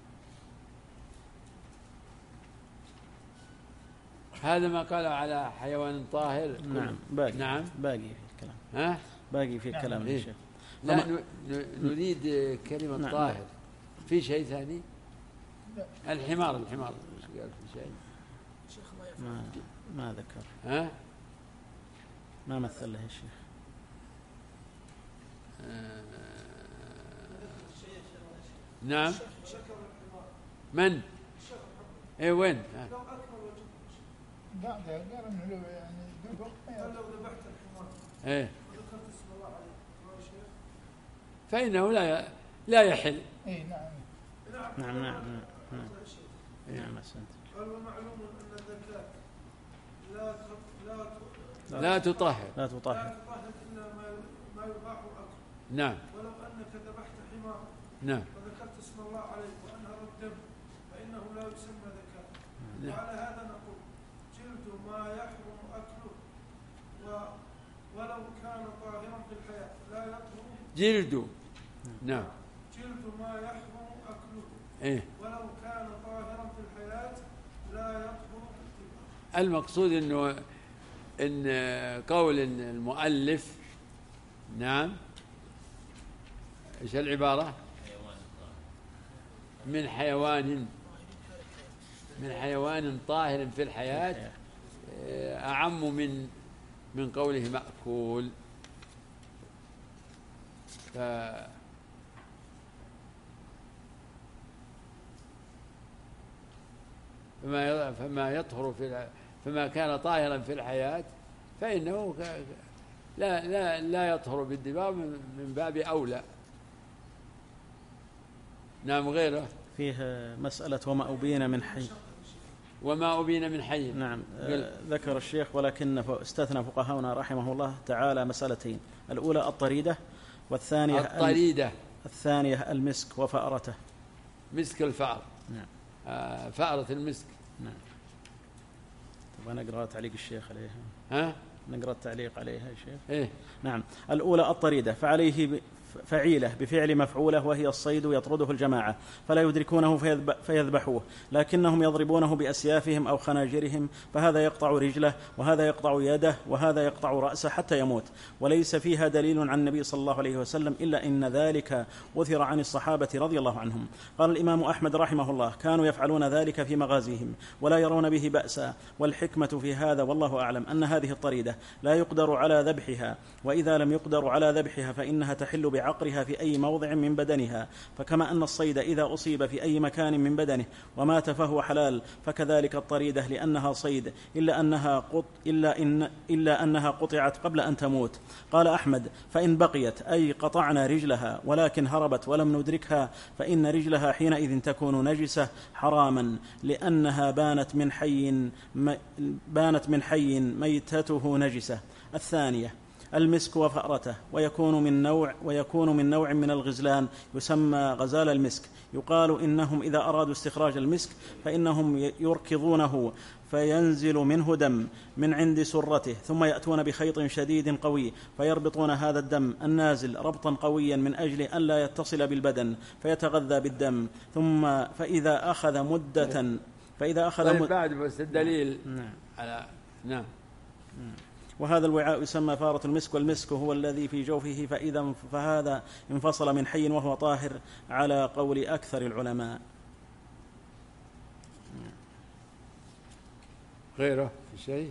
هذا ما قال على حيوان طاهر. نعم باقي. نعم باقي في الكلام. ها باقي في الكلام. نعم. إيه؟ لا ن... نريد كلمة نعم. طاهر. في شيء ثاني؟ الحمار الحمار قال في شيء ما ما ذكر. ها ما مثل له الشيخ. آه... نعم. من؟ ايه وين؟ ها. بعد قال انه لو يعني دبغ قال لو ذبحت الحمار ايه وذكرت اسم الله عليه يا شيخ فإنه لا لا يحل. اي نعم نعم نعم نعم نعم أحسنت. قال ومعلوم ان الزكاة لا لا لا تطهر لا تطهر لا تطهر الا ما ما يباح اكله. نعم. ولو انك ذبحت حمار نعم وذكرت اسم الله عليه وانهر الدم فانه لا يسمى زكاة. نعم. وعلى هذا نقول جلد ما يحرم أكله و... ولو كان طاهرا في الحياة لا يطهر. جلد. نعم. جلد ما يحرم أكله إيه؟ ولو كان طاهرا في الحياة لا يطهر بالطبع. المقصود إنه إن قول المؤلف نعم إيش العبارة؟ من حيوان من حيوان طاهر في الحياة أعم من من قوله مأكول. ف فما فما يطهر في فما كان طاهرا في الحياة فإنه لا لا لا يطهر بالدباغ من باب أولى. نعم. غيره فيه مسألة وما أبين من حي. وما أبين من حي. نعم. ذكر الشيخ ولكن استثنى فقهاؤنا رحمه الله تعالى مسألتين: الأولى الطريدة، والثانية الطريدة الثانية المسك وفأرته. مسك الفأر. نعم. آه فأرة المسك. نعم. ونقرأ تعليق الشيخ عليها. ها؟ نقرأ التعليق عليها يا شيخ. إيه؟ نعم. الأولى الطريدة، فعليه ب... فعيلة بفعل مفعولة، وهي الصيد يطرده الجماعة فلا يدركونه فيذبحوه، لكنهم يضربونه بأسيافهم أو خناجرهم، فهذا يقطع رجله وهذا يقطع يده وهذا يقطع رأسه حتى يموت، وليس فيها دليل عن النبي صلى الله عليه وسلم إلا إن ذلك أثر عن الصحابة رضي الله عنهم. قال الإمام أحمد رحمه الله: كانوا يفعلون ذلك في مغازيهم ولا يرون به بأسا، والحكمة في هذا والله أعلم أن هذه الطريدة لا يقدر على ذبحها، وإذا لم يقدر على ذبحها فإنها تحل بعقرها في أي موضع من بدنها، فكما أن الصيد إذا أصيب في أي مكان من بدنه ومات فهو حلال، فكذلك الطريدة لأنها صيد إلا أنها, قط إلا, إن إلا أنها قطعت قبل أن تموت. قال أحمد: فإن بقيت أي قطعنا رجلها ولكن هربت ولم ندركها فإن رجلها حينئذ تكون نجسة حراما، لأنها بانت من حي بانت من حي ميتته نجسة. الثانية المسك وفأرته، ويكون من نوع ويكون من نوع من الغزلان يسمى غزال المسك، يقال إنهم إذا أرادوا استخراج المسك فإنهم يركضونه فينزل منه دم من عند سرته، ثم يأتون بخيط شديد قوي فيربطون هذا الدم النازل ربطا قويا من أجل أن لا يتصل بالبدن فيتغذى بالدم، ثم فإذا أخذ مدة فإذا أخذ طيب مد... بعد بس الدليل. نعم. على نعم. وهذا الوعاء يسمى فارة المسك، والمسك هو الذي في جوفه، فإذا فهذا انفصل من حي وهو طاهر على قول أكثر العلماء. غيره في شيء؟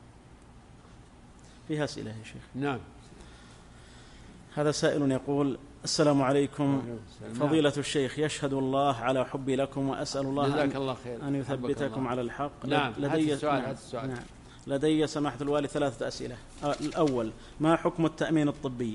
فيها أسئلة يا شيخ. نعم. هذا سائل يقول: السلام عليكم فضيلة الشيخ، يشهد الله على حبي لكم، وأسأل الله أن, الله خير. أن يثبتكم على الحق. نعم. لدي السؤال. نعم. السؤال. نعم. لدي سماحة الوالي ثلاثة أسئلة. الأول: ما حكم التأمين الطبي؟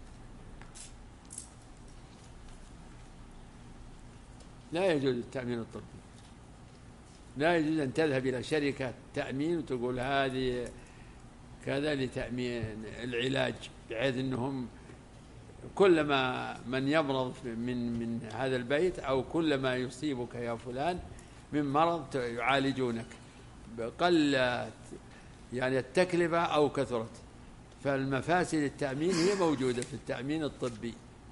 لا يجوز التأمين الطبي، لا يجوز أن تذهب إلى شركة تأمين وتقول هذه كذا لتأمين العلاج، بحيث أنهم كلما من يمرض من من هذا البيت أو كلما يصيبك يا فلان من مرض يعالجونك، قل يعني التكلفة أو كثرت. فالمفاسد التأمين هي موجودة في التأمين الطبي،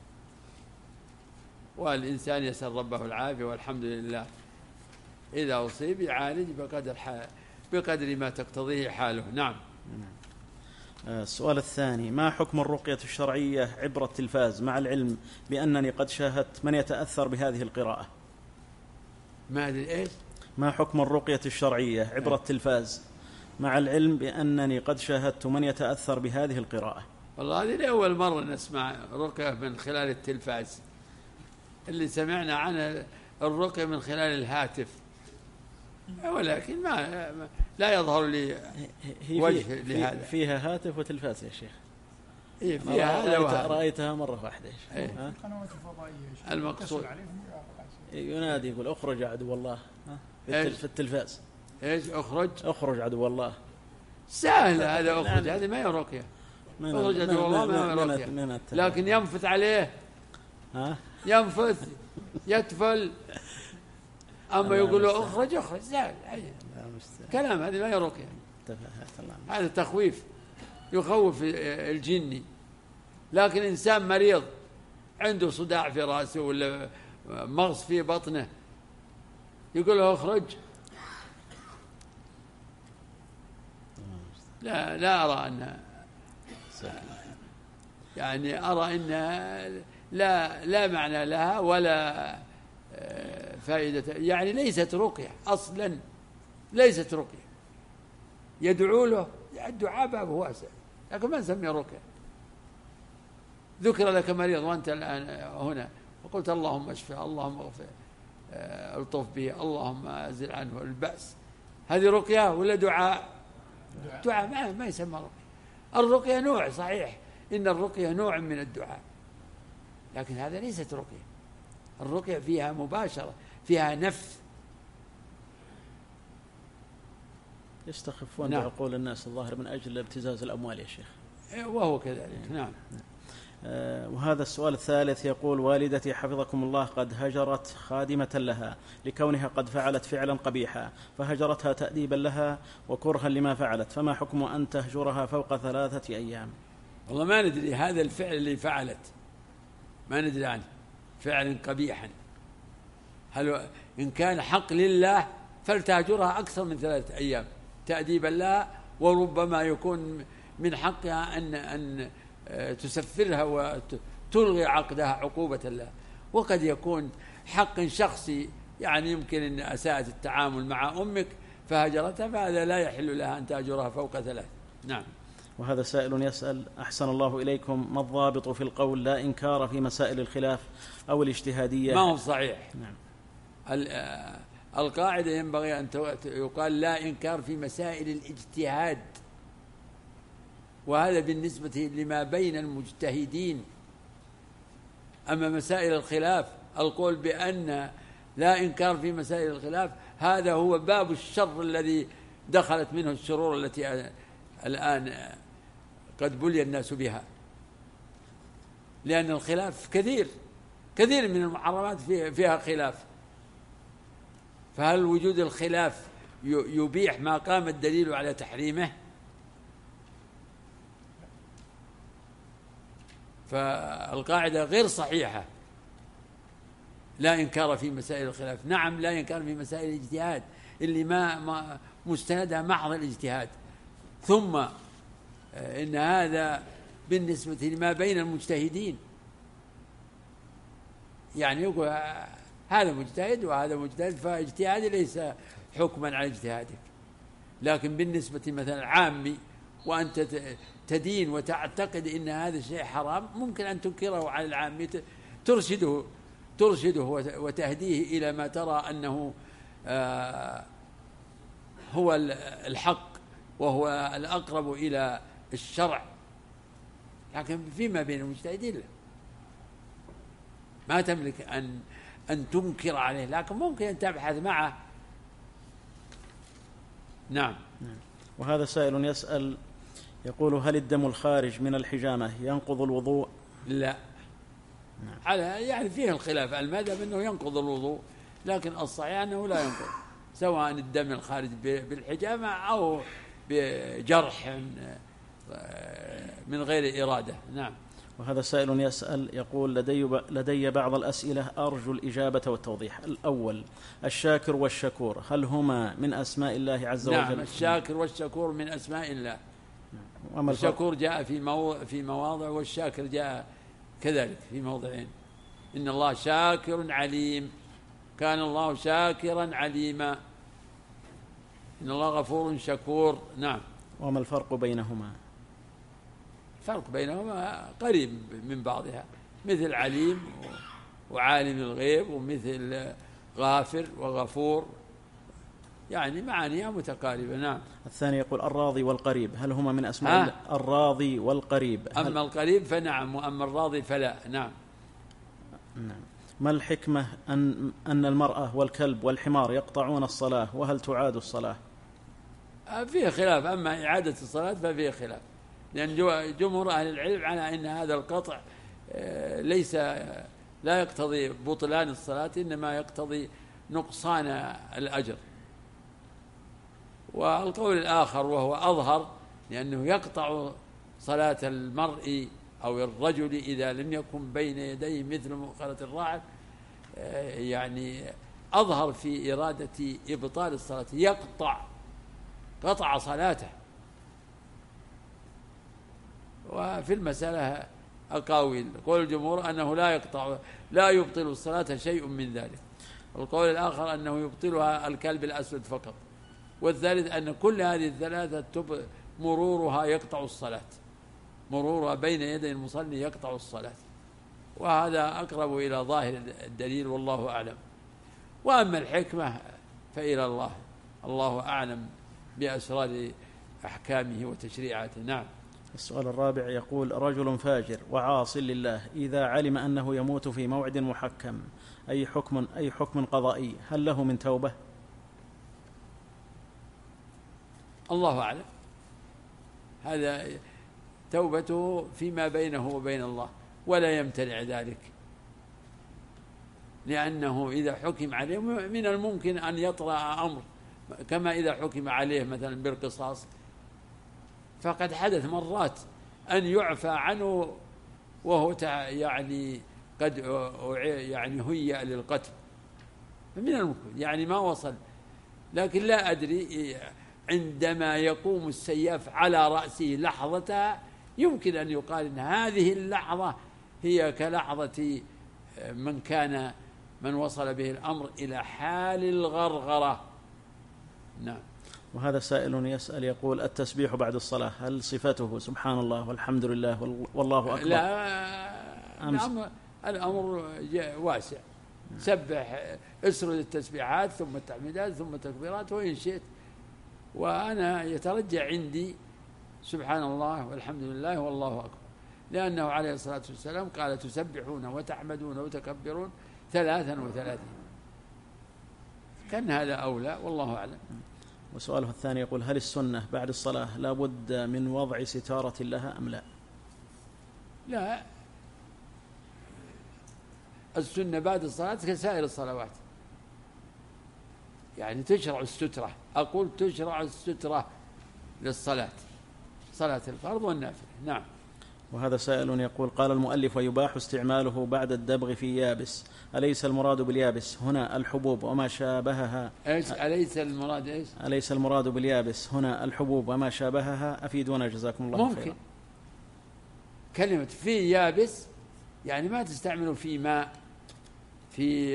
والإنسان يسأل ربه العافية والحمد لله، إذا أصيب يعالج بقدر بقدر ما تقتضيه حاله. نعم. السؤال الثاني: ما حكم الرقية الشرعية عبر التلفاز، مع العلم بأنني قد شاهدت من يتأثر بهذه القراءة؟ ما أدري إيش؟ ما حكم الرقية الشرعية عبر التلفاز، مع العلم بأنني قد شاهدت من يتأثر بهذه القراءة؟ والله هذه لأول مرة نسمع رقية من خلال التلفاز، اللي سمعنا عنها الرقية من خلال الهاتف، ولكن ما لا يظهر لي وجه لهذا. فيها هاتف وتلفاز يا شيخ. إيه فيها هذا رأيتها, رأيتها مرة واحدة. إيه. القنوات الفضائية المقصود ينادي يقول: اخرج عدو الله في التلفاز. ايش اخرج؟ اخرج عدو الله. سهل هذا اخرج، هذه ما هي رقية. اخرج عدو الله ما هي رقية، لكن ينفث عليه، ها ينفث يتفل، أما يقول له اخرج اخرج سهل كلام، هذه ما هي رقية، هذا تخويف يخوف الجني. لكن إنسان مريض عنده صداع في رأسه ولا مغص في بطنه يقول له اخرج، لا لا أرى أن يعني أرى أنها لا لا معنى لها ولا فائدة، يعني ليست رقية أصلا، ليست رقية. يدعو له الدعاء باب واسع، لكن ما نسميه رقية. ذكر لك مريض وأنت الآن هنا وقلت اللهم اشفه، اللهم اغفر، الطف به، اللهم أزل عنه البأس، هذه رقية ولا دعاء؟ دعاء ما, ما يسمى رقية. الرقية نوع صحيح، إن الرقية نوع من الدعاء، لكن هذا ليست رقية. الرقية فيها مباشرة، فيها نفث. يستخفون بعقول الناس الظاهر من أجل ابتزاز الأموال يا شيخ. وهو كذلك. نعم. آه، وهذا السؤال الثالث يقول: والدتي حفظكم الله قد هجرت خادمة لها لكونها قد فعلت فعلا قبيحا، فهجرتها تأديبا لها وكرها لما فعلت، فما حكم أن تهجرها فوق ثلاثة أيام؟ والله ما ندري هذا الفعل اللي فعلت، ما ندري عنه، فعل قبيحا. هل إن كان حق لله فلتهجرها أكثر من ثلاثة أيام تأديبا لها، وربما يكون من حقها أن أن تسفرها وتلغي عقدها عقوبة لها. وقد يكون حق شخصي، يعني يمكن أن أساءت التعامل مع أمك فهجرتها، فهذا لا يحل لها أن تهجرها فوق ثلاث. نعم. وهذا سائل يسأل: أحسن الله إليكم، ما الضابط في القول لا إنكار في مسائل الخلاف أو الاجتهادية؟ ما هو صحيح. نعم. القاعدة ينبغي أن يقال لا إنكار في مسائل الاجتهاد، وهذا بالنسبة لما بين المجتهدين. أما مسائل الخلاف القول بأن لا إنكار في مسائل الخلاف، هذا هو باب الشر الذي دخلت منه الشرور التي الآن قد بلي الناس بها، لأن الخلاف كثير كثير من المحرمات فيها خلاف. فهل وجود الخلاف يبيح ما قام الدليل على تحريمه؟ فالقاعدة غير صحيحة، لا إنكار في مسائل الخلاف. نعم لا إنكار في مسائل الاجتهاد اللي ما, ما مستندها محض الاجتهاد. ثم إن هذا بالنسبة لما بين المجتهدين، يعني يقول هذا مجتهد وهذا مجتهد، فاجتهادي ليس حكما على اجتهادك. لكن بالنسبة مثلا عامي وأنت تدين وتعتقد إن هذا الشيء حرام، ممكن أن تنكره على العامي، ترشده ترشده وتهديه إلى ما ترى أنه هو الحق وهو الأقرب إلى الشرع. لكن فيما بين المجتهدين ما تملك أن أن تنكر عليه، لكن ممكن أن تبحث معه. نعم. وهذا سائل يسأل يقول: هل الدم الخارج من الحجامة ينقض الوضوء؟ لا. نعم. على يعني فيه الخلاف، المذهب أنه ينقض الوضوء، لكن الصحيح أنه لا ينقض، سواء الدم الخارج بالحجامة أو بجرح من غير إرادة. نعم. وهذا سائل يسأل يقول: لدي, لدي بعض الأسئلة أرجو الإجابة والتوضيح. الأول: الشاكر والشكور هل هما من أسماء الله عز وجل؟ نعم، الشاكر والشكور من أسماء الله. نعم. الشكور جاء في مو... في مواضع، والشاكر جاء كذلك في موضعين. إن الله شاكر عليم، كان الله شاكرا عليما، إن الله غفور شكور. نعم. وما الفرق بينهما؟ الفرق بينهما قريب من بعضها، مثل عليم وعالم الغيب، ومثل غافر وغفور، يعني معانيها متقاربة. نعم. الثاني يقول: الراضي والقريب هل هما من أسماء الله؟ الراضي والقريب هل... أما القريب فنعم، وأما الراضي فلا. نعم. نعم. ما الحكمة أن أن المرأة والكلب والحمار يقطعون الصلاة، وهل تعاد الصلاة؟ فيه خلاف. أما إعادة الصلاة ففيه خلاف، لأن جمهور أهل العلم على أن هذا القطع ليس لا يقتضي بطلان الصلاة، إنما يقتضي نقصان الأجر. والقول الآخر وهو أظهر، لأنه يقطع صلاة المرء أو الرجل إذا لم يكن بين يديه مثل مؤخرة الراعي، يعني أظهر في إرادة إبطال الصلاة، يقطع قطع صلاته. وفي المسألة أقاويل. قول الجمهور أنه لا يقطع لا يبطل الصلاة شيء من ذلك، والقول الآخر أنه يبطلها الكلب الأسود فقط، والثالث أن كل هذه الثلاثة مرورها يقطع الصلاة، مرورها بين يدي المصلي يقطع الصلاة، وهذا أقرب إلى ظاهر الدليل والله أعلم. وأما الحكمة فإلى الله، الله أعلم بأسرار أحكامه وتشريعاته. نعم. السؤال الرابع يقول: رجل فاجر وعاص لله إذا علم أنه يموت في موعد محكم، أي حكم أي حكم قضائي، هل له من توبة؟ الله أعلم. هذا توبته فيما بينه وبين الله، ولا يمتنع ذلك، لأنه إذا حكم عليه من الممكن أن يطرأ أمر، كما إذا حكم عليه مثلا بالقصاص، فقد حدث مرات أن يعفى عنه وهو يعني قد يعني هيأ للقتل، من الممكن يعني ما وصل. لكن لا أدري، عندما يقوم السياف على رأسه لحظتها يمكن أن يقال أن هذه اللحظة هي كلحظة من كان من وصل به الأمر إلى حال الغرغرة. نعم. وهذا سائل يسأل يقول: التسبيح بعد الصلاة هل صفته سبحان الله والحمد لله والله أكبر؟ لا، الأمر, الأمر واسع. سبح، اسرد التسبيحات ثم التحميدات ثم التكبيرات وإن شئت، وأنا يترجع عندي سبحان الله والحمد لله والله أكبر، لأنه عليه الصلاة والسلام قال: تسبحون وتحمدون وتكبرون ثلاثا وثلاثين. كان هذا أولى، والله أعلم. وسؤاله الثاني يقول: هل السنة بعد الصلاة لا بد من وضع ستارة لها أم لا؟ لا، السنة بعد الصلاة كسائر الصلوات، يعني تشرع السترة، أقول تشرع السترة للصلاة، صلاة الفرض والنافلة. نعم. وهذا سائل يقول: قال المؤلف: ويباح استعماله بعد الدبغ في يابس، أليس المراد باليابس هنا الحبوب وما شابهها؟ إيش أليس المراد إيش؟ أليس المراد باليابس هنا الحبوب وما شابهها؟ أفيدونا جزاكم الله ممكن خيرا. كلمة في يابس يعني ما تستعمله في ماء، في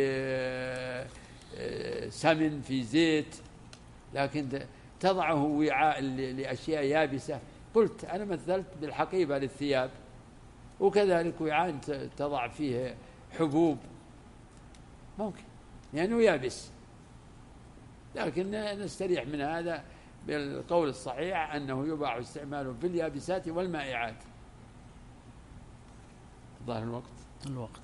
سمن، في زيت، لكن تضعه وعاء لأشياء يابسة. قلت أنا مثلت بالحقيبة للثياب، وكذلك وعاء تضع فيه حبوب ممكن لأنه يابس، لكن نستريح من هذا بالقول الصحيح أنه يباح استعماله في اليابسات والمائعات. ظاهر الوقت الوقت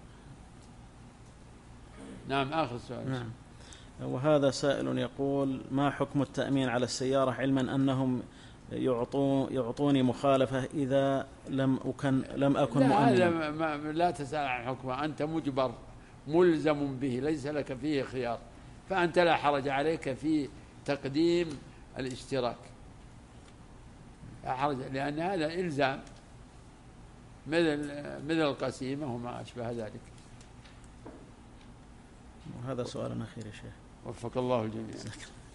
نعم. آخر سؤال. نعم. وهذا سائل يقول: ما حكم التأمين على السيارة علما أنهم يعطون يعطوني مخالفة إذا لم أكن لم أكن لا مؤمنا؟ لا, لا تسأل عن حكمه، أنت مجبر ملزم به، ليس لك فيه خيار، فأنت لا حرج عليك في تقديم الاشتراك، لا حرج، لأن هذا إلزام مثل مثل القسيمة وما أشبه ذلك. وهذا سؤال أخير يا شيخ. وفق الله الجميع.